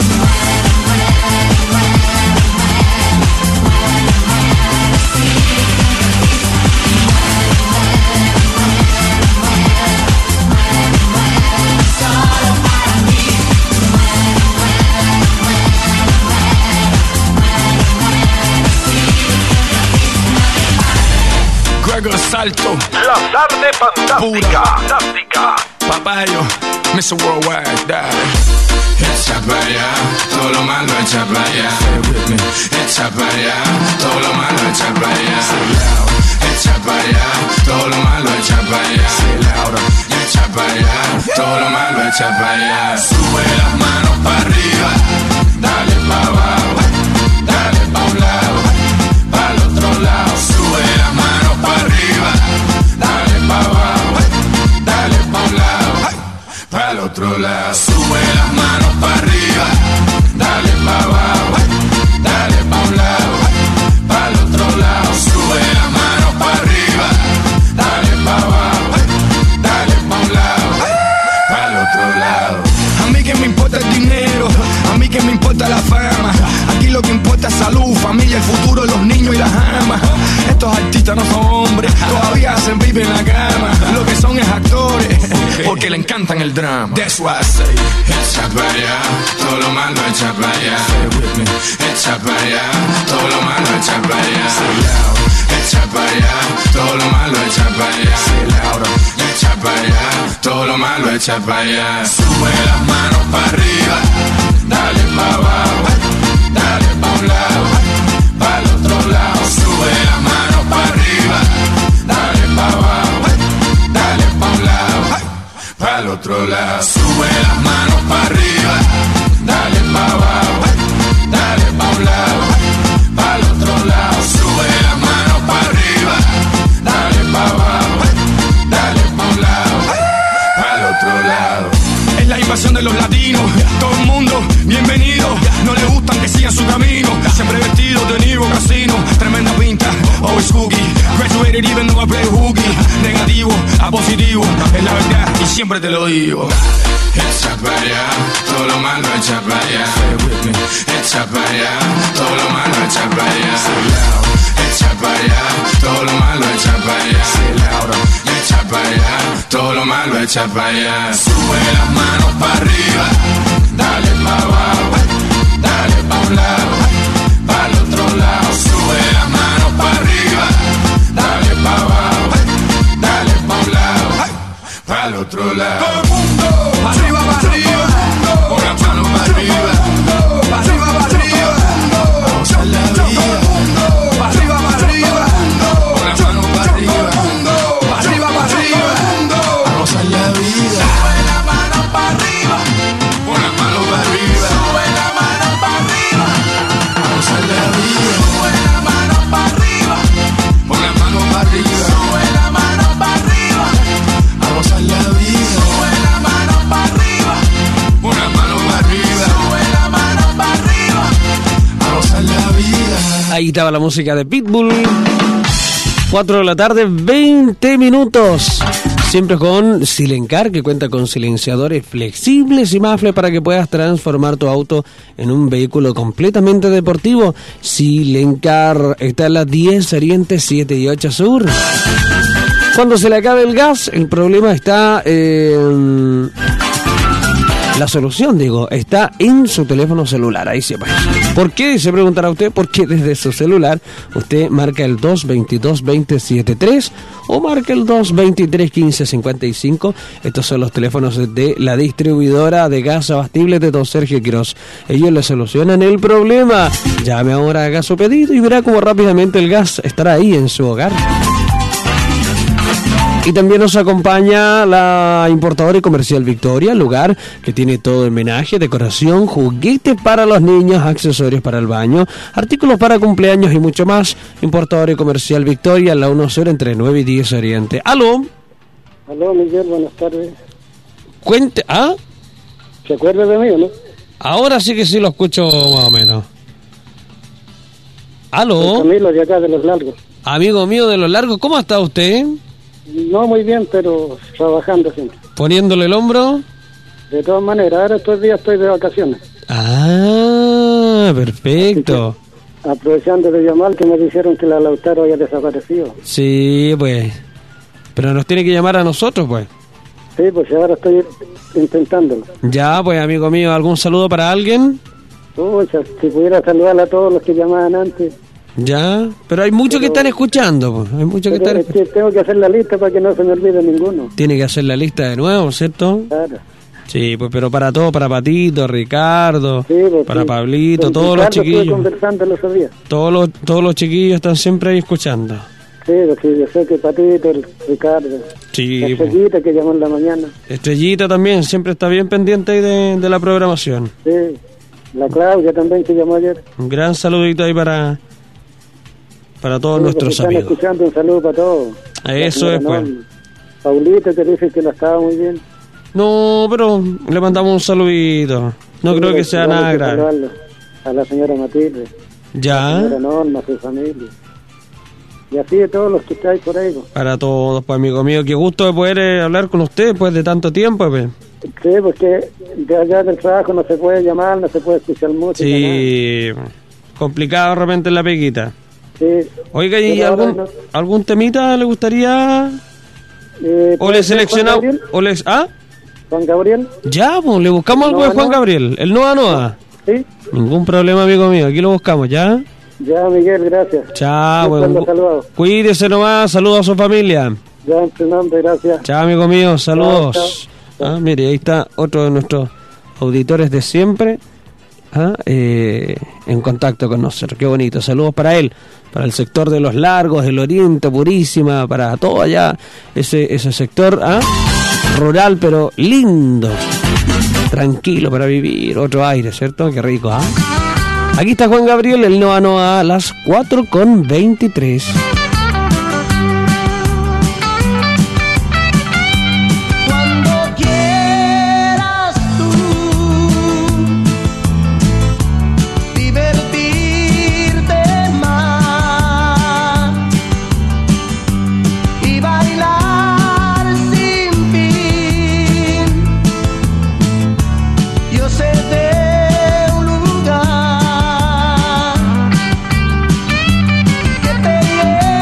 Gregor Salto, La tarde fantástica. Papayo, Mr. Worldwide, dale. Echa para allá, todo lo malo echa para allá. Echa para allá, todo lo malo echa para allá. Echa para allá, todo lo malo echa para allá. Echa para allá, todo lo malo echa para allá. Sube las manos para arriba, dale para abajo, dale para un lado, para el otro lado. Sube las manos para arriba, dale para abajo, dale para un lado, para el otro lado. Sube las manos para arriba, dale para abajo, dale para un lado, para el otro lado. Sube las manos para arriba, dale para abajo, dale para un lado, para el otro lado. A mí que me importa el dinero, a mí que me importa la fama. Aquí lo que importa es salud, familia, el futuro, los niños y las amas. Estos artistas no son hombres, todavía hacen vivir en la cama. Lo que son es actores, porque le encantan el drama. That's why I say, echa para allá, todo lo malo echa para allá. Echa para allá, todo lo malo echa para allá. Echa para allá, todo lo malo echa para allá. Echa para allá, todo lo malo echa para allá. Sube las manos para arriba, dale para abajo, dale para un lado, para el otro lado. Sube las manos para arriba, dale para abajo, dale para un lado, para el otro lado. Sube las manos para arriba, dale para abajo, dale para un lado, para el otro lado. Sube las manos para arriba, dale para abajo, dale para un lado, para el otro lado. es la invasión de los latinos. Todo el mundo, bienvenido. No le gustan que sigan su camino. Siempre vestido de Niro Casino. Tremenda pinta, always spooky. Graduated even though I play hooky. Negativo a positivo, es la verdad y siempre te lo digo. Echa para allá, todo lo malo echa para allá. Echa para allá, todo lo malo echa para allá. Echa para allá, todo lo malo echa para allá. Echa para allá, todo lo malo echa para allá. Sube las manos para arriba, dale para abajo, dale para un lado, para el otro lado. Sube las manos para arriba, dale para abajo, dale para un lado, para el otro lado. Arriba, para arriba, Con las manos para arriba, arriba, para arriba. vamos a la vida. Arriba, para arriba, Con las manos para arriba, arriba, para arriba. vamos a la vida. Sube la mano para arriba, Con las manos para arriba, sube la mano para arriba, vamos a la vida. sube la mano para arriba, Con las manos para arriba, sube la mano para arriba, vamos a la vida. sube la mano para arriba, Con las manos para arriba, sube la mano para arriba. vamos a la vida. Ahí estaba la música de Pitbull. 4 de la tarde, 20 minutos. Siempre con Silencar, que cuenta con silenciadores flexibles y mafles para que puedas transformar tu auto en un vehículo completamente deportivo. Silencar está en la 10 Oriente 7 y 8 Sur. Cuando se le acabe el gas, el problema está en La solución, digo, está en su teléfono celular. Ahí se va. ¿Por qué? Se preguntará usted. Porque desde su celular usted marca el 222-2073 o marca el 223-1555. Estos son los teléfonos de la distribuidora de gas abastible de Don Sergio Quirós. Ellos le solucionan el problema. Llame ahora, haga su pedido y verá cómo rápidamente el gas estará ahí en su hogar. Y también nos acompaña la importadora y comercial Victoria, lugar que tiene todo en homenaje, decoración, juguetes para los niños, accesorios para el baño, artículos para cumpleaños y mucho más. Importadora y comercial Victoria, la 10 entre 9 y 10 Oriente. ¿Aló? Aló, Miguel, buenas tardes. Cuente, ¿ah? ¿Se acuerda de mí o no? Ahora sí que sí lo escucho más o menos. ¿Aló? Camilo, de acá de Los Largos. Amigo mío de Los Largos, ¿cómo está usted? No muy bien, pero trabajando siempre. ¿Poniéndole el hombro? De todas maneras, ahora estos días estoy de vacaciones. Ah, perfecto. Aprovechando de llamar, que me dijeron que la Lautaro había desaparecido. Sí, pues. Pero nos tiene que llamar a nosotros, pues. Sí, pues ahora estoy intentándolo. Ya, pues, amigo mío, ¿algún saludo para alguien? Pucha, si pudiera saludar a todos los que llamaban antes. Ya, pero hay muchos que están escuchando, pues. Hay muchos que están escuchando. Tengo que hacer la lista para que no se me olvide ninguno. Tiene que hacer la lista de nuevo, ¿cierto? Claro. Sí, pues, pero para todos, para Patito, Ricardo, sí, pues, para sí. Pablito, Con todos Ricardo los chiquillos. Estuve conversando los días. Todos los chiquillos están siempre ahí escuchando. Sí, yo sé que Patito, Ricardo, Sí, la Estrellita que llamó en la mañana. Estrellita también, siempre está bien pendiente ahí de la programación. Sí, la Claudia también que llamó ayer. Un gran saludito ahí para todos nuestros están amigos. Escuchando, un saludo para todos. Eso es, pues. Paulito que dice que no estaba muy bien. No, pero le mandamos un saludito. No creo que sea nada grave. A la señora Matilde. Ya. A la señora Norma, a su familia. Y así de todos los que estáis por ahí. Pues. Para todos, pues, amigo mío. Qué gusto de poder hablar con usted después de tanto tiempo, pues. Sí, porque de allá del trabajo no se puede llamar, no se puede escuchar música. Sí, nada. Complicado de repente en la peguita. Sí. Oiga, ¿y algún temita le gustaría? ¿O le seleccionamos? ¿Juan Gabriel? Ya, pues, le buscamos algo de Juan Gabriel. El Noa. Sí. Ningún problema, amigo mío. Aquí lo buscamos, ¿ya? Ya, Miguel, gracias. Chao, bueno. Cuídese nomás, saludos a su familia. Ya, en su nombre, gracias. Chao, amigo mío, saludos. Chao. Mire, ahí está otro de nuestros auditores de siempre. En contacto con nosotros. Qué bonito. Saludos para él, para el sector de Los Largos, el Oriente, Purísima, para todo allá, ese sector rural, pero lindo, tranquilo para vivir, otro aire, ¿cierto? Qué rico, Aquí está Juan Gabriel, el Noa a las 4:23. Que te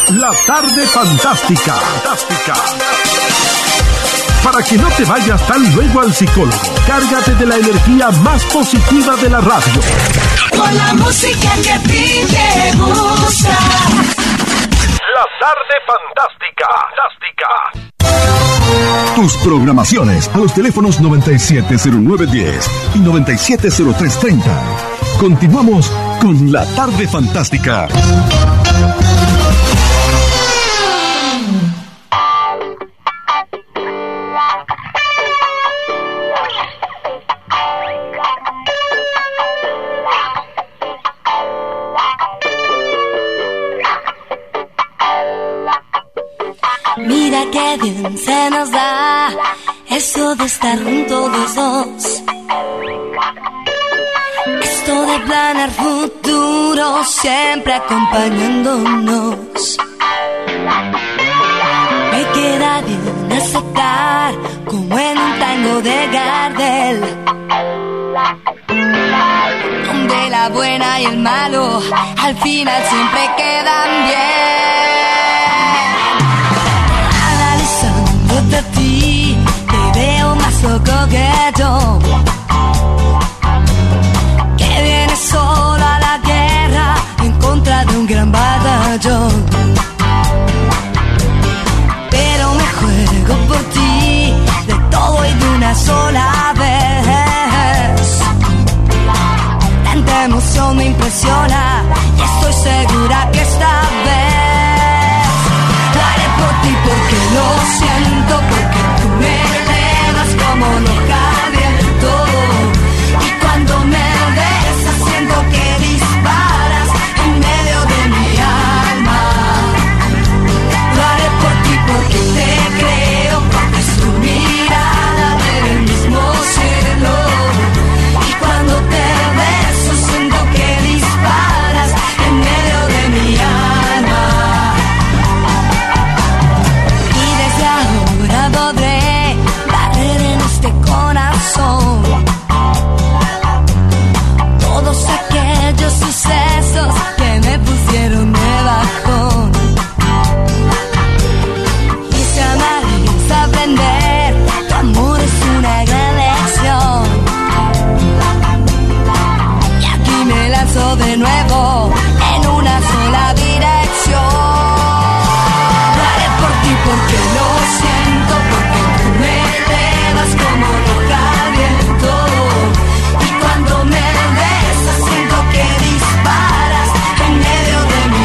La tarde fantástica. Para que no te vayas tan luego al psicólogo, cárgate de la energía más positiva de la radio. Con la música que a ti te gusta. La tarde fantástica. Tus programaciones a los teléfonos 970910 y 970330. Continuamos con La Tarde Fantástica. Mira qué bien se nos da eso de estar juntos los dos. Esto de planear futuro siempre acompañándonos. Me queda bien aceptar como en un tango de Gardel, donde la buena y el malo al final siempre quedan bien. Analizándote a ti, te veo más loco que yo, que vienes solo a la guerra en contra de un gran batallón. Pero me juego por ti, de todo y de una sola vez. Tanta emoción me impresiona y estoy segura que esta vez lo haré por ti porque lo siento, porque tú me elevas como loca viento. Y cuando me besas siento que disparas en medio de mi alma. Lo haré por ti porque te creo, porque es tu mirada del mismo cielo. Y cuando te beso siento que disparas en medio de mi alma. Y desde ahora podré barrer en este corazón todos aquellos sucesos que me pusieron de bajón. Y si amar es aprender, tu amor es una gran lección. Y aquí me lanzo de nuevo en una sola dirección. Lo haré por ti porque lo siento, porque tú me elevas como loca viento. Y cuando me besas siento que disparas en medio de mi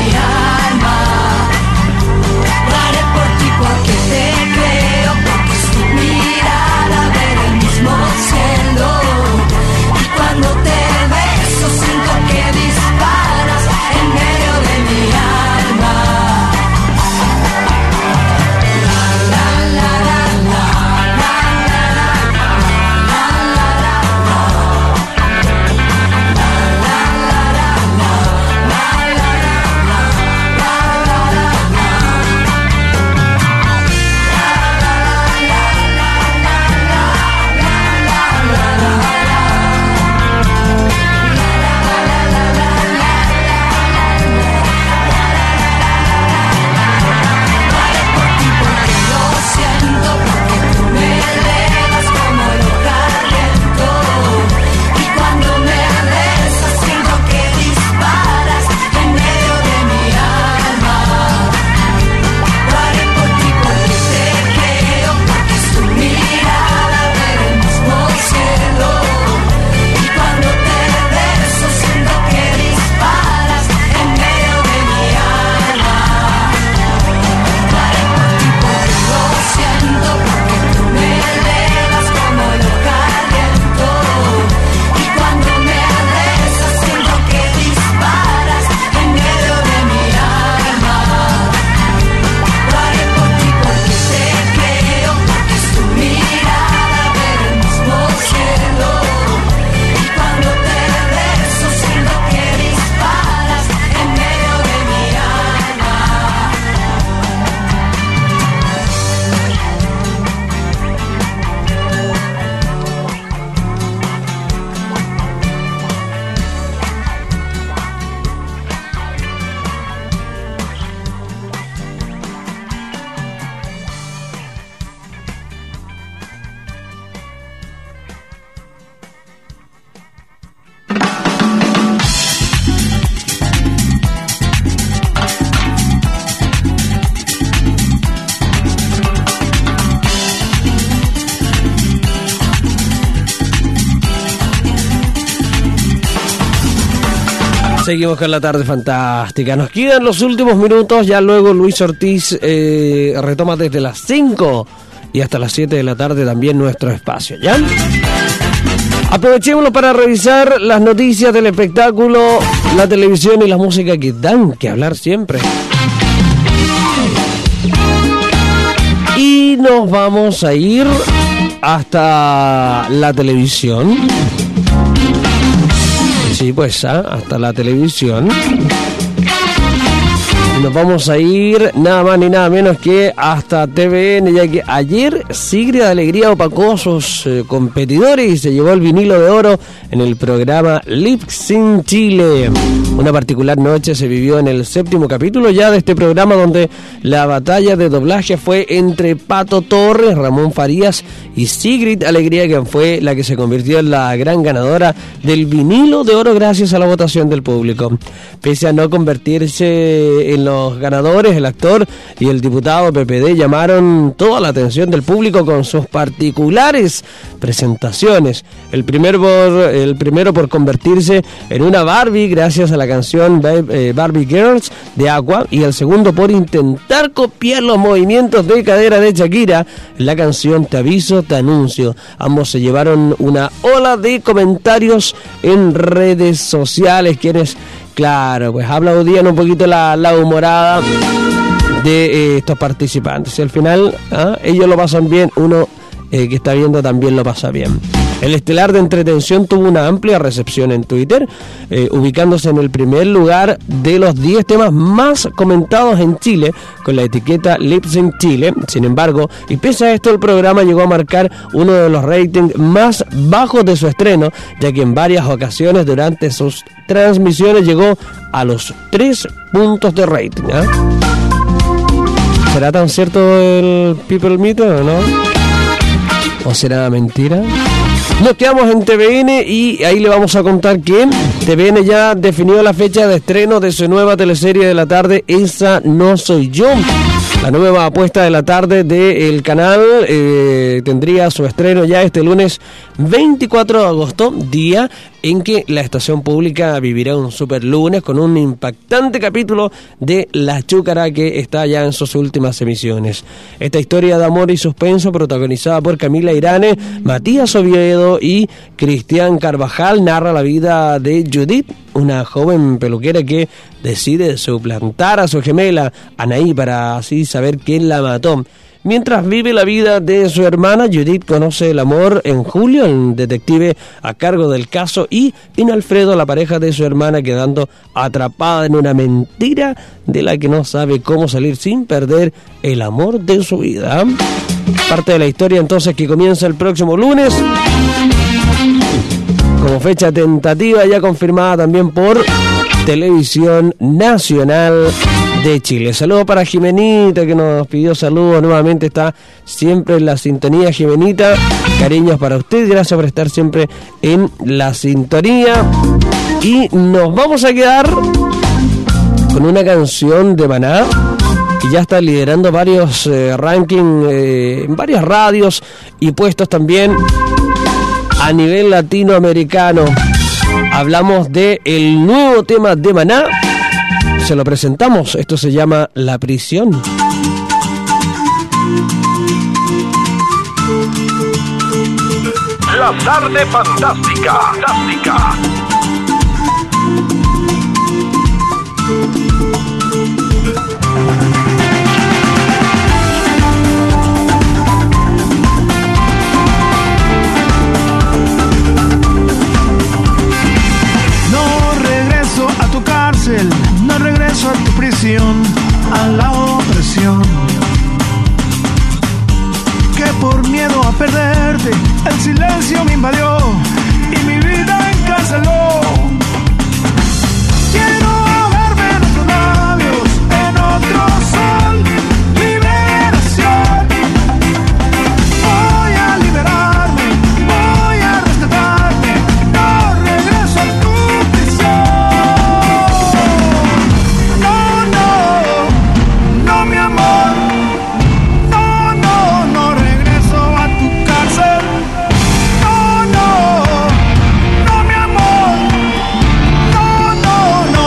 Seguimos con la tarde fantástica. Nos quedan los últimos minutos. Ya luego Luis Ortiz retoma desde las 5 y hasta las 7 de la tarde también nuestro espacio. ¿Ya? Aprovechémoslo para revisar las noticias del espectáculo, la televisión y la música que dan que hablar siempre. Y nos vamos a ir hasta la televisión. Sí, pues hasta la televisión. Nos vamos a ir nada más ni nada menos que hasta TVN, ya que ayer Sigrid Alegría opacó a sus competidores y se llevó el vinilo de oro en el programa Lip Sync Chile. Una particular noche se vivió en el 7º capítulo ya de este programa, donde la batalla de doblaje fue entre Pato Torres, Ramón Farías y Sigrid Alegría, quien fue la que se convirtió en la gran ganadora del vinilo de oro gracias a la votación del público. Pese a no convertirse en los ganadores, el actor y el diputado PPD llamaron toda la atención del público con sus particulares presentaciones. El primero por convertirse en una Barbie gracias a la canción Barbie Girls de Aqua, y el segundo por intentar copiar los movimientos de cadera de Shakira en la canción Te aviso, te anuncio. Ambos se llevaron una ola de comentarios en redes sociales, quienes, claro, pues aplaudían un poquito la humorada de estos participantes. Y al final, ellos lo pasan bien, uno que está viendo también lo pasa bien. El estelar de entretención tuvo una amplia recepción en Twitter, ubicándose en el primer lugar de los 10 temas más comentados en Chile, con la etiqueta Lip Sync Chile. Sin embargo, y pese a esto, el programa llegó a marcar uno de los ratings más bajos de su estreno, ya que en varias ocasiones durante sus transmisiones llegó a los 3 puntos de rating. ¿Será tan cierto el People Meter o no? ¿O será mentira? Nos quedamos en TVN y ahí le vamos a contar que TVN ya definió la fecha de estreno de su nueva teleserie de la tarde, Esa no soy yo. La nueva apuesta de la tarde del canal tendría su estreno ya este lunes 24 de agosto, día en que la estación pública vivirá un super lunes con un impactante capítulo de La Chúcara que está ya en sus últimas emisiones. Esta historia de amor y suspenso, protagonizada por Camila Irane, Matías Oviedo y Cristian Carvajal, narra la vida de Judith, una joven peluquera que decide suplantar a su gemela Anaí para así saber quién la mató. Mientras vive la vida de su hermana, Judith conoce el amor en Julio, el detective a cargo del caso, y en Alfredo, la pareja de su hermana, quedando atrapada en una mentira de la que no sabe cómo salir sin perder el amor de su vida. Parte de la historia entonces que comienza el próximo lunes, como fecha tentativa ya confirmada también por Televisión Nacional de Chile. Saludos para Jimenita, que nos pidió saludos nuevamente, está siempre en la sintonía. Jimenita, cariños para usted, gracias por estar siempre en la sintonía. Y nos vamos a quedar con una canción de Maná que ya está liderando varios rankings en varias radios y puestos también a nivel latinoamericano. Hablamos de el nuevo tema de Maná. Se lo presentamos. Esto se llama La Prisión. La tarde fantástica. No regreso a tu prisión, a la opresión, que por miedo a perderte el silencio me invadió y mi vida encarceló. Quiero ahogarme en otros labios, en otro sol, liberación. Voy a liberarme, voy a rescatarme, no regreso a tu prisión. No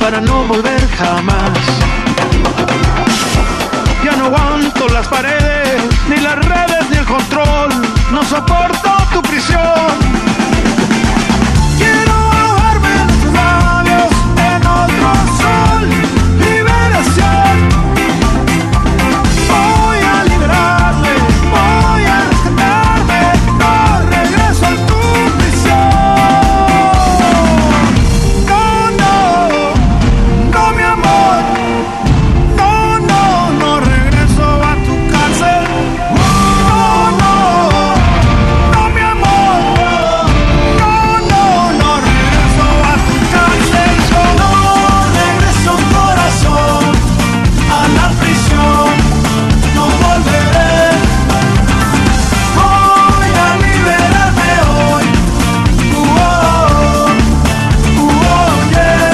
para no volver jamás. Ya no aguanto las paredes, ni las redes, ni el control. No soporto tu prisión. Quiero ahogarme en tus labios, en otro sol. Liberación. Voy a liberarme, voy a rescatarme. No regreso a tu prisión. No, no, no, mi amor. No, no, no regreso a tu cárcel. No, no, no, mi amor. No, no, no regreso a tu cárcel. Yo no regreso, corazón, a la prisión. No volveré. Voy a liberarme hoy. Yeah.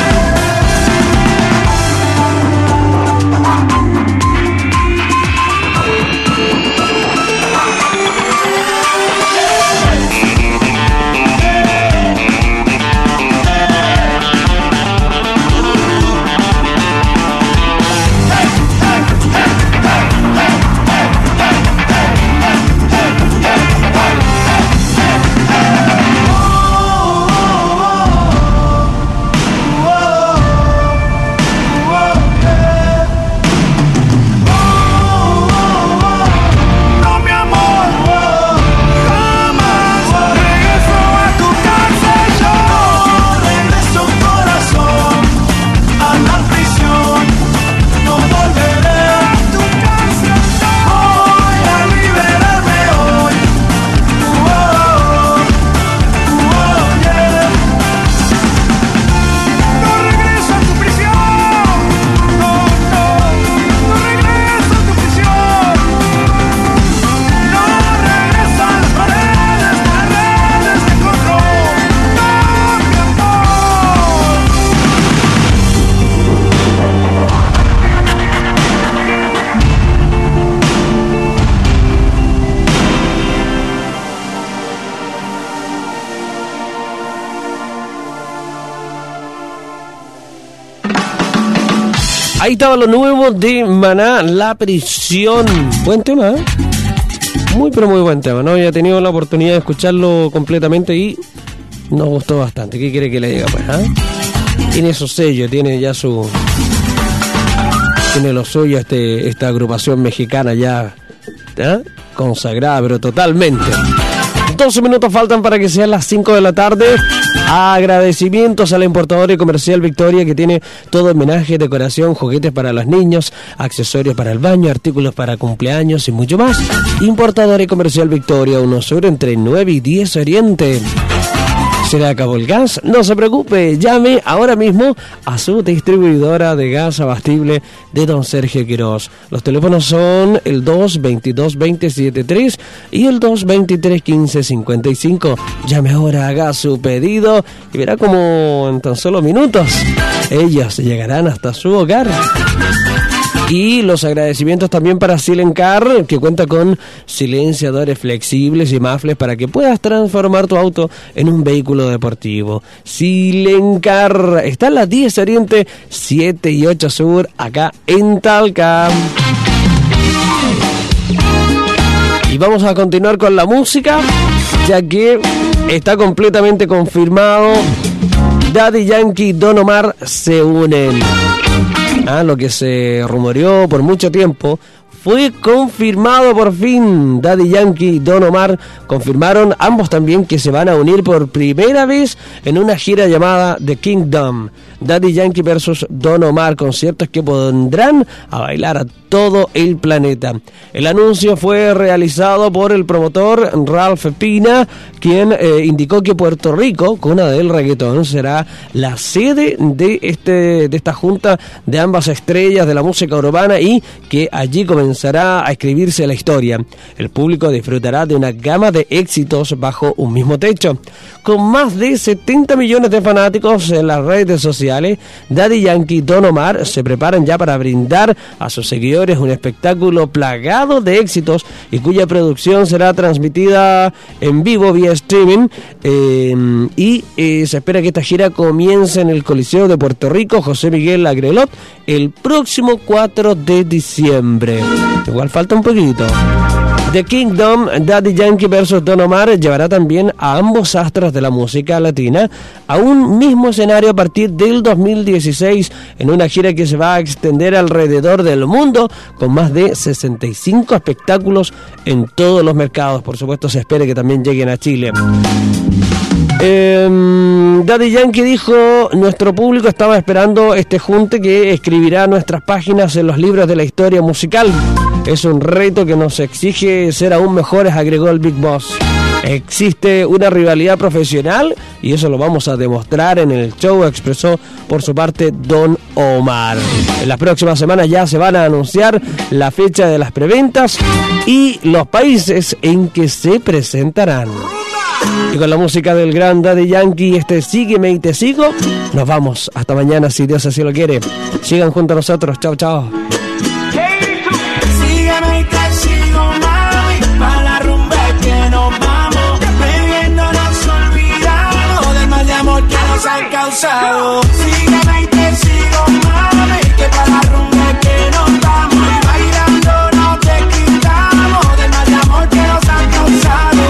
No, mi amor, jamás regreso a tu cárcel. Yo regreso, corazón, a la prisión. No volveré a tu cárcel. Voy a liberarme hoy. Yeah. No regreso a tu prisión. No, no, no regreso a tu prisión. No regreso a las paredes, a las redes de control. No, mi amor. Ahí estaba lo nuevo de Maná, La Prisión. Buen tema, ¿eh? Muy pero muy buen tema, ¿no? Ya he tenido la oportunidad de escucharlo completamente y nos gustó bastante. ¿Qué quiere que le diga, pues? Tiene su sello, tiene ya su... Tiene lo suyo esta agrupación mexicana ya consagrada, pero totalmente. 12 minutos faltan para que sean las 5 de la tarde. Agradecimientos a la importadora y comercial Victoria, que tiene todo homenaje, decoración, juguetes para los niños, accesorios para el baño, artículos para cumpleaños y mucho más. Importadora y comercial Victoria, 1 Sur entre 9 y 10 Oriente. ¿Se le acabó el gas? No se preocupe, llame ahora mismo a su distribuidora de gas abastible de Don Sergio Quirós. Los teléfonos son el 222-2073 y el 223-1555. Llame ahora, haga su pedido y verá como en tan solo minutos ellos llegarán hasta su hogar. Y los agradecimientos también para Silencar, que cuenta con silenciadores flexibles y mafles para que puedas transformar tu auto en un vehículo deportivo. Silencar está en la 10 Oriente, 7 y 8 Sur, acá en Talca. Y vamos a continuar con la música, ya que está completamente confirmado. Daddy Yankee y Don Omar se unen. Lo que se rumoreó por mucho tiempo fue confirmado por fin. Daddy Yankee y Don Omar confirmaron ambos también que se van a unir por primera vez en una gira llamada The Kingdom. Daddy Yankee versus Don Omar, conciertos que pondrán a bailar a todo el planeta. El anuncio fue realizado por el promotor Ralph Pina, quien indicó que Puerto Rico, cuna del reggaetón, será la sede de esta junta de ambas estrellas de la música urbana y que allí comenzará a escribirse la historia. El público disfrutará de una gama de éxitos bajo un mismo techo. con más de 70 millones de fanáticos en las redes sociales, Daddy Yankee y Don Omar se preparan ya para brindar a sus seguidores un espectáculo plagado de éxitos y cuya producción será transmitida en vivo vía streaming, y se espera que esta gira comience en el Coliseo de Puerto Rico José Miguel Agrelot el próximo 4 de diciembre. Igual falta un poquito. The Kingdom, Daddy Yankee vs Don Omar, llevará también a ambos astros de la música latina a un mismo escenario a partir del 2016 en una gira que se va a extender alrededor del mundo con más de 65 espectáculos en todos los mercados. Por supuesto, se espera que también lleguen a Chile. Daddy Yankee dijo: nuestro público estaba esperando este junte que escribirá nuestras páginas en los libros de la historia musical. Es un reto que nos exige ser aún mejores, agregó el Big Boss. Existe una rivalidad profesional y eso lo vamos a demostrar en el show, expresó por su parte Don Omar. En las próximas semanas ya se van a anunciar la fecha de las preventas y los países en que se presentarán. Y con la música del gran Daddy Yankee, Sígueme y te sigo, nos vamos. Hasta mañana, si Dios así lo quiere. Sigan junto a nosotros. Chao, chao. Sígueme y te sigo, mami, pa' la rumba que nos vamos. Bebiéndonos olvidamos del mal de amor que nos han causado. Sígueme y te sigo, mami, que pa' la rumba que nos vamos. Y bailando no te quitamos del mal de amor que nos han causado.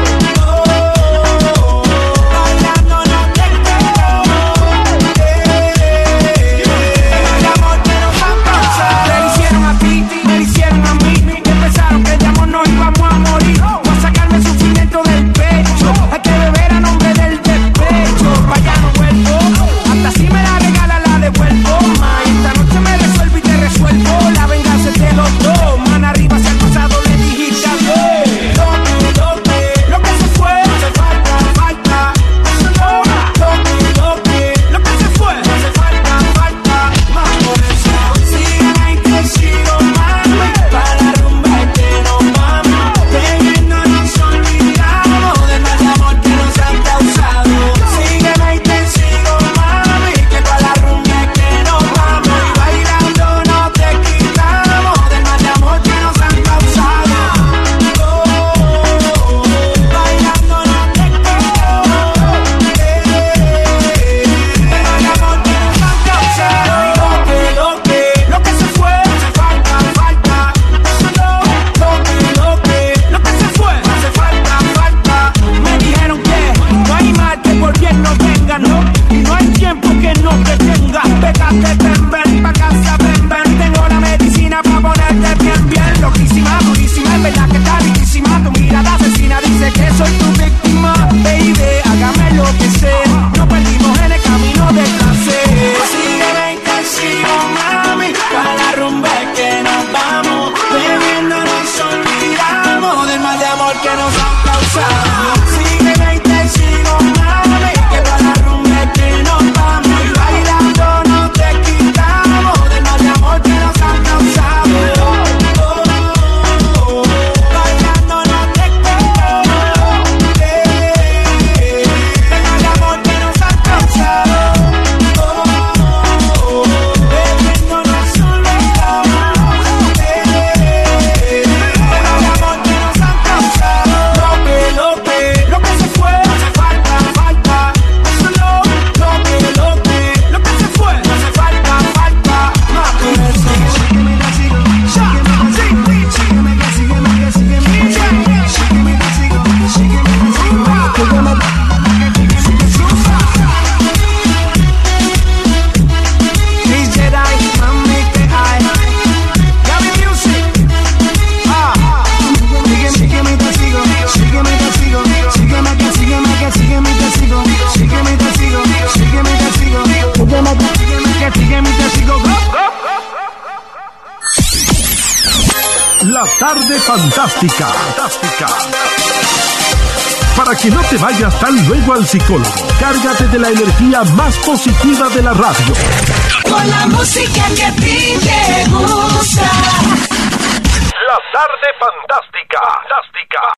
La tarde fantástica. Para que no te vayas tan luego al psicólogo, cárgate de la energía más positiva de la radio. Con la música que a ti te gusta. La tarde fantástica.